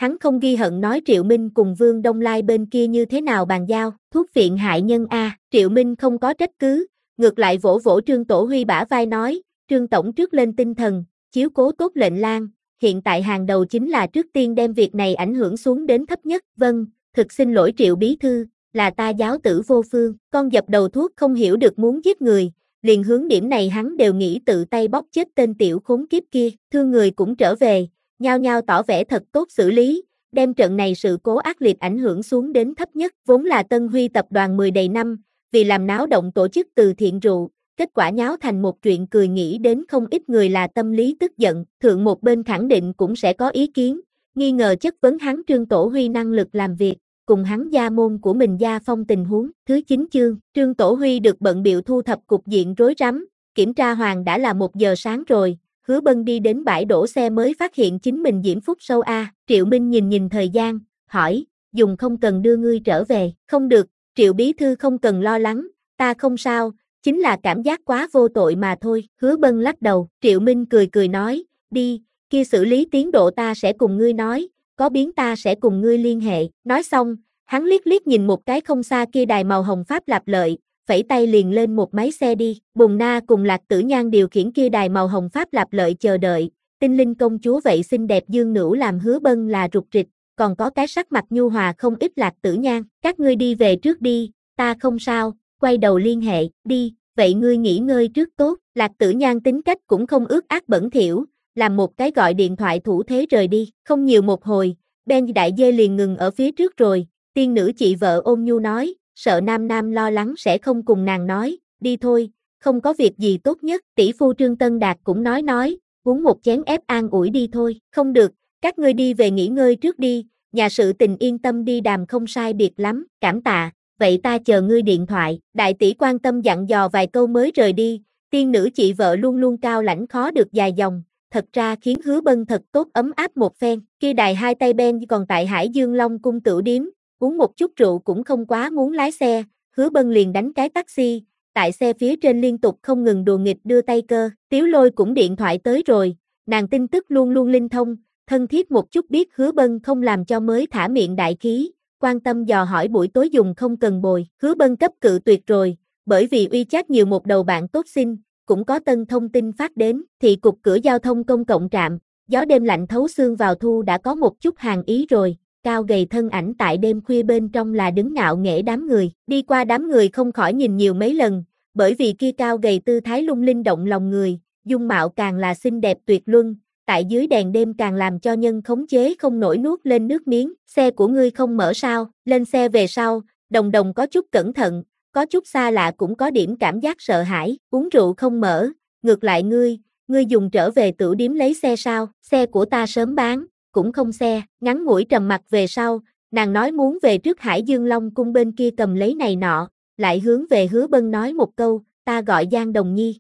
hắn không ghi hận nói Triệu Minh cùng Vương Đông Lai bên kia như thế nào bàn giao, thuốc viện hại nhân a. Triệu Minh không có trách cứ, ngược lại vỗ vỗ Trương Tổ Huy bả vai nói, Trương Tổng trước lên tinh thần, chiếu cố tốt lệnh lang, hiện tại hàng đầu chính là trước tiên đem việc này ảnh hưởng xuống đến thấp nhất, vâng, thực xin lỗi Triệu Bí Thư, là ta giáo tử vô phương, con dập đầu thuốc không hiểu được muốn giết người, liền hướng điểm này hắn đều nghĩ tự tay bóp chết tên tiểu khốn kiếp kia, thương người cũng trở về, nhao nhao tỏ vẻ thật tốt xử lý, đem trận này sự cố ác liệt ảnh hưởng xuống đến thấp nhất, vốn là Tân Huy tập đoàn 10 đầy năm, vì làm náo động tổ chức từ thiện rượu, kết quả nháo thành một chuyện cười, nghĩ đến không ít người là tâm lý tức giận, thượng một bên khẳng định cũng sẽ có ý kiến, nghi ngờ chất vấn hắn Trương Tổ Huy năng lực làm việc, cùng hắn gia môn của mình gia phong tình huống. Thứ 9 chương, Trương Tổ Huy được bận bịu thu thập cục diện rối rắm, kiểm tra hoàn đã là 1 giờ sáng rồi, Hứa Bân đi đến bãi đổ xe mới phát hiện chính mình diễm phúc sâu a. Triệu Minh nhìn thời gian, hỏi, dùng không cần đưa ngươi trở về, không được, Triệu Bí Thư không cần lo lắng, ta không sao, chính là cảm giác quá vô tội mà thôi. Hứa Bân lắc đầu, Triệu Minh cười nói, đi, kia xử lý tiến độ ta sẽ cùng ngươi nói, có biến ta sẽ cùng ngươi liên hệ. Nói xong, hắn liếc nhìn một cái không xa kia đài màu hồng pháp lạp lợi, phẩy tay liền lên một máy xe đi. Bùn Na cùng Lạc Tử Nhan điều khiển kia đài màu hồng pháp lạp lợi chờ đợi, tinh linh công chúa vậy xinh đẹp dương nữ làm Hứa Bân là rụt rịch, còn có cái sắc mặt nhu hòa không ít Lạc Tử Nhan. Các ngươi đi về trước đi, ta không sao, quay đầu liên hệ, đi, vậy ngươi nghỉ ngơi trước tốt. Lạc Tử Nhan tính cách cũng không ước ác bẩn thỉu, làm một cái gọi điện thoại thủ thế rời đi. Không nhiều một hồi, Ben đại dê liền ngừng ở phía trước rồi, tiên nữ chị vợ ôn nhu nói, sợ Nam Nam lo lắng sẽ không cùng nàng nói, đi thôi, không có việc gì tốt nhất. Tỷ phu Trương Tân Đạt cũng nói, uống một chén ép an ủi đi thôi. Không được, các ngươi đi về nghỉ ngơi trước đi, nhà sự tình yên tâm đi đàm không sai biệt lắm, cảm tạ, vậy ta chờ ngươi điện thoại. Đại tỷ quan tâm dặn dò vài câu mới rời đi, tiên nữ chị vợ luôn luôn cao lãnh khó được dài dòng, thật ra khiến Hứa Bân thật tốt ấm áp một phen. Kia đài hai tay Ben còn tại Hải Dương Long cung tửu điếm, uống một chút rượu cũng không quá muốn lái xe, Hứa Bân liền đánh cái taxi, tại xe phía trên liên tục không ngừng đùa nghịch đưa tay cơ. Tiếu Lôi cũng điện thoại tới rồi, nàng tin tức luôn luôn linh thông, thân thiết một chút biết Hứa Bân không làm cho mới thả miệng đại khí, quan tâm dò hỏi buổi tối dùng không cần bồi. Hứa Bân cấp cự tuyệt rồi, bởi vì WeChat nhiều một đầu bạn tốt xin, cũng có tân thông tin phát đến, thị cục cửa giao thông công cộng trạm, gió đêm lạnh thấu xương vào thu đã có một chút hàng ý rồi, cao gầy thân ảnh tại đêm khuya bên trong là đứng ngạo nghễ đám người, đi qua đám người không khỏi nhìn nhiều mấy lần, bởi vì kia cao gầy tư thái lung linh động lòng người, dung mạo càng là xinh đẹp tuyệt luân, tại dưới đèn đêm càng làm cho nhân khống chế không nổi nuốt lên nước miếng. Xe của ngươi không mở sao? Lên xe về sau, Đồng Đồng có chút cẩn thận, có chút xa lạ cũng có điểm cảm giác sợ hãi, uống rượu không mở, ngược lại ngươi dùng trở về tửu điếm lấy xe sao? Xe của ta sớm bán, cũng không xe. Ngắn ngủi trầm mặc về sau, nàng nói muốn về trước Hải Dương Long cung bên kia cầm lấy này nọ, lại hướng về Hứa Bân nói một câu, ta gọi Giang Đồng Nhi.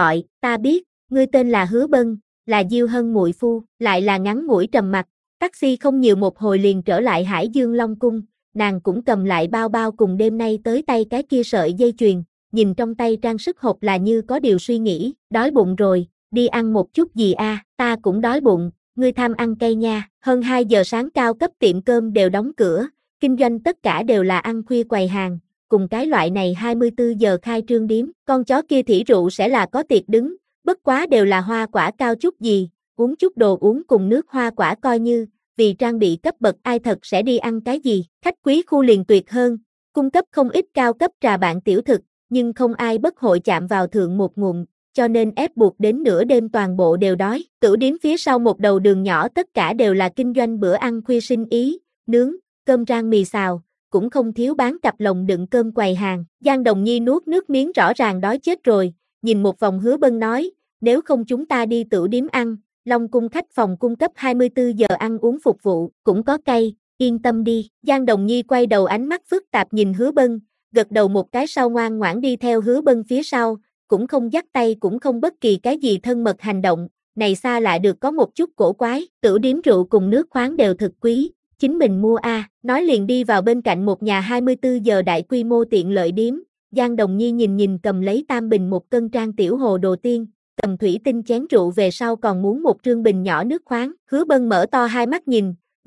Ta biết, ngươi tên là Hứa Bân, là Diêu Hân muội phu. Lại là ngắn ngủi trầm mặc, taxi không nhiều một hồi liền trở lại Hải Dương Long cung, nàng cũng cầm lại bao bao cùng đêm nay tới tay cái kia sợi dây chuyền, nhìn trong tay trang sức hộp là như có điều suy nghĩ, đói bụng rồi, đi ăn một chút gì a? Ta cũng đói bụng, ngươi tham ăn cay nha. Hơn 2 giờ sáng cao cấp tiệm cơm đều đóng cửa, kinh doanh tất cả đều là ăn khuya quầy hàng, cùng cái loại này 24 giờ khai trương điếm, con chó kia thỉ rượu sẽ là có tiệc đứng, bất quá đều là hoa quả cao chút gì, uống chút đồ uống cùng nước hoa quả coi như, vì trang bị cấp bậc ai thật sẽ đi ăn cái gì. Khách quý khu liền tuyệt hơn, cung cấp không ít cao cấp trà bạn tiểu thực, nhưng không ai bất hội chạm vào thượng một ngụm, cho nên ép buộc đến nửa đêm toàn bộ đều đói. Tửu điếm phía sau một đầu đường nhỏ tất cả đều là kinh doanh bữa ăn khuya sinh ý, nướng, cơm rang mì xào, cũng không thiếu bán cặp lồng đựng cơm quầy hàng. Giang Đồng Nhi nuốt nước miếng rõ ràng đói chết rồi, nhìn một vòng Hứa Bân nói, nếu không chúng ta đi tửu điếm ăn, Long cung khách phòng cung cấp 24 giờ ăn uống phục vụ, cũng có cay, yên tâm đi. Giang Đồng Nhi quay đầu ánh mắt phức tạp nhìn Hứa Bân, gật đầu một cái sau ngoan ngoãn đi theo Hứa Bân phía sau, cũng không dắt tay cũng không bất kỳ cái gì thân mật hành động, này xa lạ được có một chút cổ quái. Tửu điếm rượu cùng nước khoáng đều thực quý, chính mình mua a. Nói liền đi vào bên cạnh một nhà 24 giờ đại quy mô tiện lợi điếm. Giang Đồng Nhi nhìn cầm lấy tam bình một cân trang tiểu hồ đồ tiên, cầm thủy tinh chén rượu về sau còn muốn một trương bình nhỏ nước khoáng. Hứa Bân mở to hai mắt nhìn,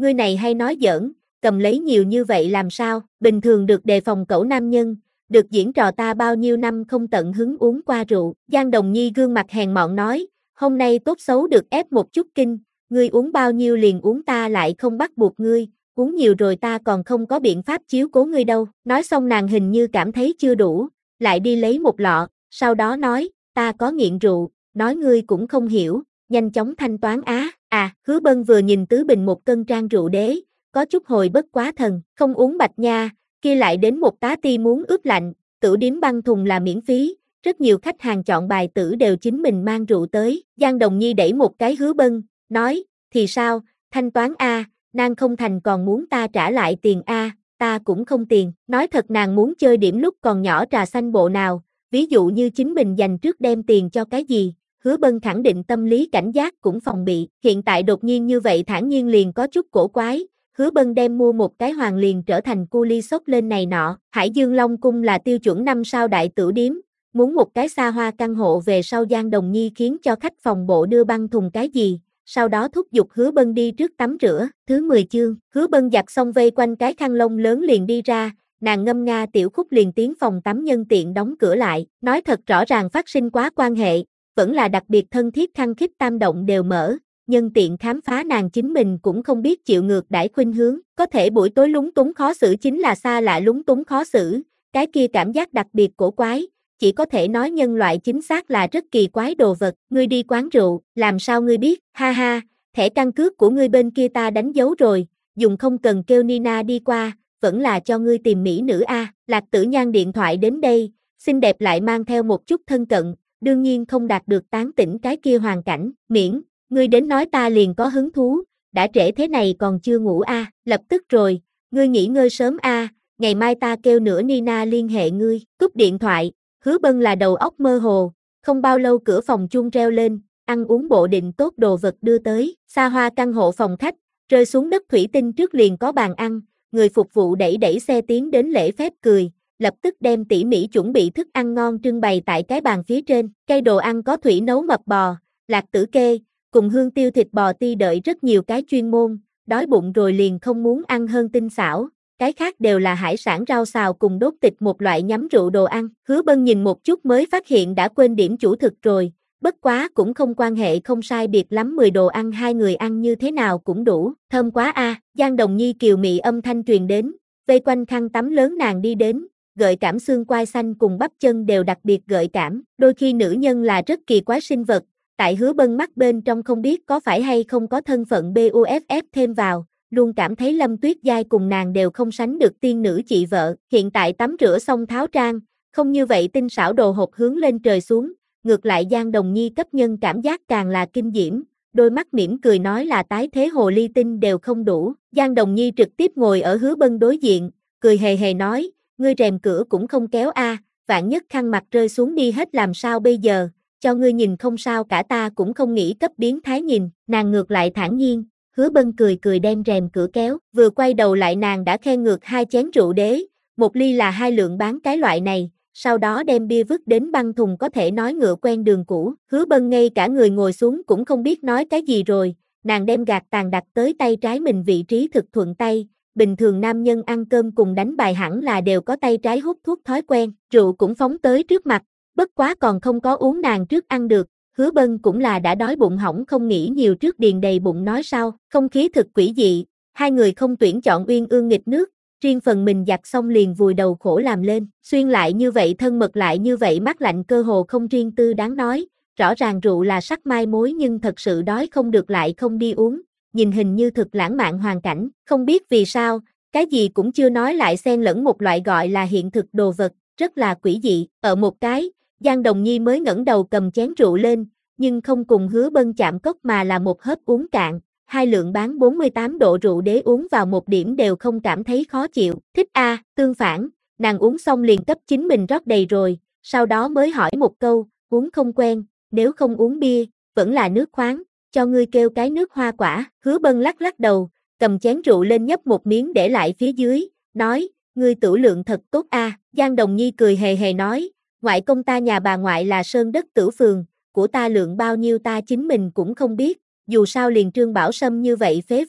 ngươi này hay nói giỡn, cầm lấy nhiều như vậy làm sao, bình thường được đề phòng cẩu nam nhân, được diễn trò ta bao nhiêu năm không tận hứng uống qua rượu, Giang Đồng Nhi gương mặt hèn mọn nói, hôm nay tốt xấu được ép một chút kinh, ngươi uống bao nhiêu liền uống ta lại không bắt buộc ngươi, uống nhiều rồi ta còn không có biện pháp chiếu cố ngươi đâu, nói xong nàng hình như cảm thấy chưa đủ, lại đi lấy một lọ, sau đó nói, ta có nghiện rượu, nói ngươi cũng không hiểu, nhanh chóng thanh toán á, Hứa Bân vừa nhìn tứ bình một cân trang rượu đế, có chút hồi bất quá thần, không uống bạch nha, kia lại đến một tá ti muốn ướp lạnh, tửu điếm băng thùng là miễn phí, rất nhiều khách hàng chọn bài tử đều chính mình mang rượu tới, Giang Đồng Nhi đẩy một cái Hứa Bân, nói, thì sao, thanh toán a, nàng không thành còn muốn ta trả lại tiền a, ta cũng không tiền, nói thật nàng muốn chơi điểm lúc còn nhỏ trà xanh bộ nào, ví dụ như chính mình dành trước đem tiền cho cái gì. Hứa Bân khẳng định tâm lý cảnh giác cũng phòng bị, hiện tại đột nhiên như vậy thản nhiên liền có chút cổ quái, Hứa Bân đem mua một cái hoàng liền trở thành cu li sốc lên này nọ, Hải Dương Long Cung là tiêu chuẩn 5 sao đại tửu điếm, muốn một cái xa hoa căn hộ về sau Giang Đồng Nhi khiến cho khách phòng bộ đưa băng thùng cái gì, sau đó thúc giục Hứa Bân đi trước tắm rửa, thứ 10 chương, Hứa Bân giặt xong vây quanh cái khăn lông lớn liền đi ra, nàng ngâm nga tiểu khúc liền tiến phòng tắm nhân tiện đóng cửa lại, nói thật rõ ràng phát sinh quá quan hệ, vẫn là đặc biệt thân thiết khăng khít tam động đều mở, nhân tiện khám phá nàng chính mình cũng không biết chịu ngược đãi khuynh hướng, có thể buổi tối lúng túng khó xử chính là xa lạ lúng túng khó xử, cái kia cảm giác đặc biệt cổ quái, chỉ có thể nói nhân loại chính xác là rất kỳ quái đồ vật, ngươi đi quán rượu, làm sao ngươi biết, ha ha, thẻ căn cước của ngươi bên kia ta đánh dấu rồi, dùng không cần kêu Nina đi qua, vẫn là cho ngươi tìm mỹ nữ a. Lạc Tử Nhan điện thoại đến đây, xinh đẹp lại mang theo một chút thân cận, đương nhiên không đạt được tán tỉnh cái kia hoàn cảnh, miễn, ngươi đến nói ta liền có hứng thú, đã trễ thế này còn chưa ngủ a, lập tức rồi, ngươi nghỉ ngơi sớm a, ngày mai ta kêu nữa Nina liên hệ ngươi, cúp điện thoại, Hứa Bân là đầu óc mơ hồ, không bao lâu cửa phòng chuông reo lên, ăn uống bộ định tốt đồ vật đưa tới, xa hoa căn hộ phòng khách, rơi xuống đất thủy tinh trước liền có bàn ăn, người phục vụ đẩy đẩy xe tiến đến lễ phép cười, lập tức đem tỉ mỉ chuẩn bị thức ăn ngon trưng bày tại cái bàn phía trên, cây đồ ăn có thủy nấu mật bò, lạc tử kê, cùng hương tiêu thịt bò ti đợi rất nhiều cái chuyên môn, đói bụng rồi liền không muốn ăn hơn tinh xảo, cái khác đều là hải sản rau xào cùng đốt thịt một loại nhắm rượu đồ ăn, Hứa Bân nhìn một chút mới phát hiện đã quên điểm chủ thực rồi, bất quá cũng không quan hệ không sai biệt lắm 10 đồ ăn hai người ăn như thế nào cũng đủ, thơm quá a. Giang Đồng Nhi kiều mị âm thanh truyền đến, vây quanh khăn tắm lớn nàng đi đến, gợi cảm xương quai xanh cùng bắp chân đều đặc biệt gợi cảm, đôi khi nữ nhân là rất kỳ quái sinh vật, tại Hứa Bân mắt bên trong không biết có phải hay không có thân phận BUFF thêm vào, luôn cảm thấy Lâm Tuyết Giai cùng nàng đều không sánh được tiên nữ chị vợ, hiện tại tắm rửa xong tháo trang, không như vậy tinh xảo đồ hộp hướng lên trời xuống, ngược lại Giang Đồng Nhi cấp nhân cảm giác càng là kinh diễm, đôi mắt mỉm cười nói là tái thế hồ ly tinh đều không đủ, Giang Đồng Nhi trực tiếp ngồi ở Hứa Bân đối diện, cười hề hề nói, ngươi rèm cửa cũng không kéo a, vạn nhất khăn mặt rơi xuống đi hết làm sao bây giờ, cho ngươi nhìn không sao cả ta cũng không nghĩ cấp biến thái nhìn, nàng ngược lại thản nhiên, Hứa Bân cười cười đem rèm cửa kéo, vừa quay đầu lại nàng đã khen ngược 2 chén rượu đế, 1 ly là 2 lượng bán cái loại này, sau đó đem bia vứt đến băng thùng có thể nói ngựa quen đường cũ, Hứa Bân ngay cả người ngồi xuống cũng không biết nói cái gì rồi, nàng đem gạt tàn đặt tới tay trái mình vị trí thực thuận tay, bình thường nam nhân ăn cơm cùng đánh bài hẳn là đều có tay trái hút thuốc thói quen, rượu cũng phóng tới trước mặt, bất quá còn không có uống nàng trước ăn được, Hứa Bân cũng là đã đói bụng hỏng không nghĩ nhiều trước điền đầy bụng nói sau, không khí thực quỷ dị, hai người không tuyển chọn uyên ương nghịch nước, riêng phần mình giặt xong liền vùi đầu khổ làm lên, xuyên lại như vậy thân mật lại như vậy mát lạnh cơ hồ không riêng tư đáng nói, rõ ràng rượu là sắc mai mối nhưng thật sự đói không được lại không đi uống, nhìn hình như thực lãng mạn hoàn cảnh, không biết vì sao, cái gì cũng chưa nói lại xen lẫn một loại gọi là hiện thực đồ vật, rất là quỷ dị, ở một cái, Giang Đồng Nhi mới ngẩng đầu cầm chén rượu lên, nhưng không cùng Hứa Bân chạm cốc mà là một hớp uống cạn, 2 lượng bán 48 độ rượu đế uống vào một điểm đều không cảm thấy khó chịu, thích a, tương phản, nàng uống xong liền cấp chính mình rót đầy rồi, sau đó mới hỏi một câu, uống không quen, nếu không uống bia, vẫn là nước khoáng, cho ngươi kêu cái nước hoa quả, Hứa Bân lắc lắc đầu, cầm chén rượu lên nhấp một miếng để lại phía dưới, nói, ngươi tửu lượng thật tốt a. Giang Đồng Nhi cười hề hề nói, ngoại công ta nhà bà ngoại là sơn đất tửu phường, của ta lượng bao nhiêu ta chính mình cũng không biết, dù sao liền Trương Bảo Sâm như vậy phế vật,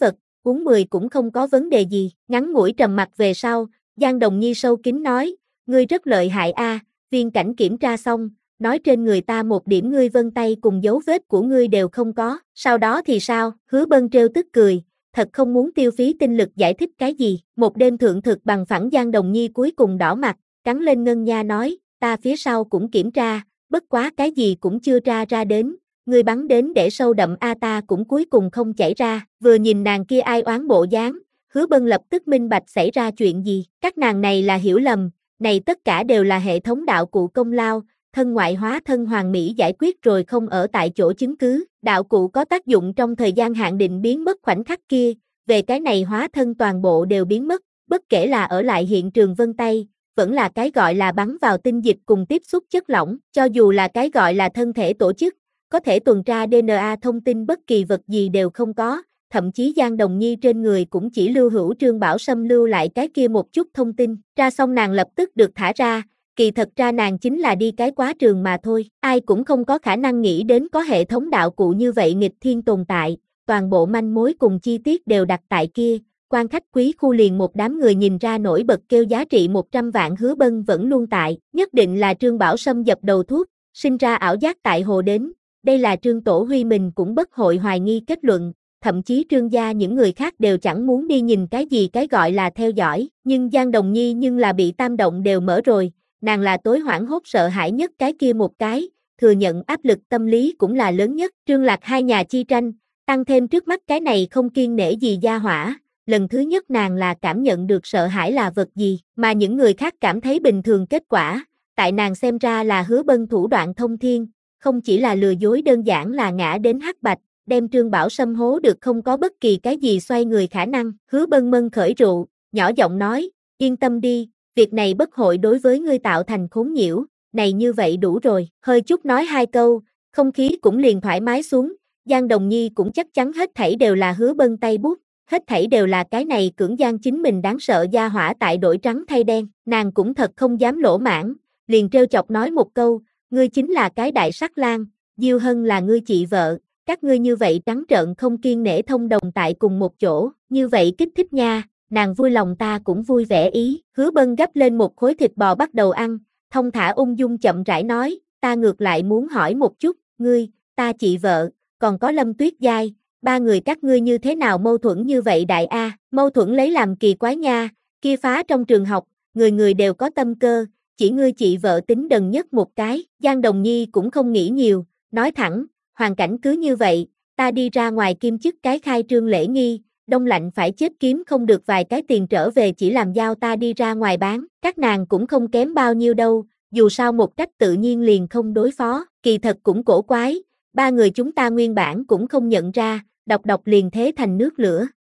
uống 10 cũng không có vấn đề gì. Ngắn ngủi trầm mặc về sau, Giang Đồng Nhi sâu kín nói, ngươi rất lợi hại a, viên cảnh kiểm tra xong, nói trên người ta một điểm ngươi vân tay cùng dấu vết của ngươi đều không có, sau đó thì sao? Hứa Bân trêu tức cười, thật không muốn tiêu phí tinh lực giải thích cái gì. Một đêm thượng thực bằng phẳng Giang Đồng Nhi cuối cùng đỏ mặt, cắn lên ngân nha nói, ta phía sau cũng kiểm tra, bất quá cái gì cũng chưa tra ra đến, ngươi bắn đến để sâu đậm a ta cũng cuối cùng không chảy ra. Vừa nhìn nàng kia ai oán bộ dáng, Hứa Bân lập tức minh bạch xảy ra chuyện gì. Các nàng này là hiểu lầm, này tất cả đều là hệ thống đạo cụ công lao, thân ngoại hóa thân hoàn mỹ giải quyết rồi không ở tại chỗ chứng cứ. Đạo cụ có tác dụng trong thời gian hạn định biến mất khoảnh khắc kia, về cái này hóa thân toàn bộ đều biến mất, bất kể là ở lại hiện trường vân tay, vẫn là cái gọi là bắn vào tinh dịch cùng tiếp xúc chất lỏng, cho dù là cái gọi là thân thể tổ chức, có thể tuần tra DNA thông tin bất kỳ vật gì đều không có, thậm chí Giang Đồng Nhi trên người cũng chỉ lưu hữu Trương Bảo Sâm lưu lại cái kia một chút thông tin, ra xong nàng lập tức được thả ra, kỳ thật ra nàng chính là đi cái quá trường mà thôi, ai cũng không có khả năng nghĩ đến có hệ thống đạo cụ như vậy nghịch thiên tồn tại, toàn bộ manh mối cùng chi tiết đều đặt tại kia. Quan khách quý khu liền một đám người nhìn ra nổi bật kêu giá trị 100 vạn. Hứa Bân vẫn luôn tại, nhất định là Trương Bảo Sâm dập đầu thuốc, sinh ra ảo giác tại hồ đến, đây là Trương Tổ Huy mình cũng bất hội hoài nghi kết luận, thậm chí Trương gia những người khác đều chẳng muốn đi nhìn cái gì cái gọi là theo dõi, nhưng Giang Đồng Nhi nhưng là bị tam động đều mở rồi, nàng là tối hoảng hốt sợ hãi nhất cái kia một cái, thừa nhận áp lực tâm lý cũng là lớn nhất. Trương Lạc hai nhà chi tranh, tăng thêm trước mắt cái này không kiêng nể gì gia hỏa. Lần thứ nhất nàng là cảm nhận được sợ hãi là vật gì, mà những người khác cảm thấy bình thường kết quả, tại nàng xem ra là Hứa Bân thủ đoạn thông thiên, không chỉ là lừa dối đơn giản là ngã đến hắc bạch, đem Trương Bảo Sâm hố được không có bất kỳ cái gì xoay người khả năng. Hứa Bân mân khởi rượu, nhỏ giọng nói, yên tâm đi, việc này bất hội đối với ngươi tạo thành khốn nhiễu, này như vậy đủ rồi. Hơi chút nói hai câu, không khí cũng liền thoải mái xuống, Giang Đồng Nhi cũng chắc chắn hết thảy đều là Hứa Bân tay bút. Hết thảy đều là cái này cưỡng gian chính mình đáng sợ gia hỏa tại đổi trắng thay đen, nàng cũng thật không dám lỗ mãn, liền trêu chọc nói một câu, ngươi chính là cái đại sắc lang, Diêu Hân là ngươi chị vợ, các ngươi như vậy trắng trợn không kiêng nể thông đồng tại cùng một chỗ, như vậy kích thích nha, nàng vui lòng ta cũng vui vẻ ý. Hứa Bân gấp lên một khối thịt bò bắt đầu ăn, thong thả ung dung chậm rãi nói, ta ngược lại muốn hỏi một chút, ngươi, ta chị vợ, còn có Lâm Tuyết Giai, ba người các ngươi như thế nào mâu thuẫn như vậy đại a? Mâu thuẫn lấy làm kỳ quái nha, kia phá trong trường học, người người đều có tâm cơ, chỉ ngươi chị vợ tính đần nhất một cái. Giang Đồng Nhi cũng không nghĩ nhiều, nói thẳng, hoàn cảnh cứ như vậy, ta đi ra ngoài kim chức cái khai trương lễ nghi, đông lạnh phải chết kiếm không được vài cái tiền trở về chỉ làm giao ta đi ra ngoài bán, các nàng cũng không kém bao nhiêu đâu, dù sao một cách tự nhiên liền không đối phó, kỳ thật cũng cổ quái, ba người chúng ta nguyên bản cũng không nhận ra, đọc đọc liền thế thành nước lửa.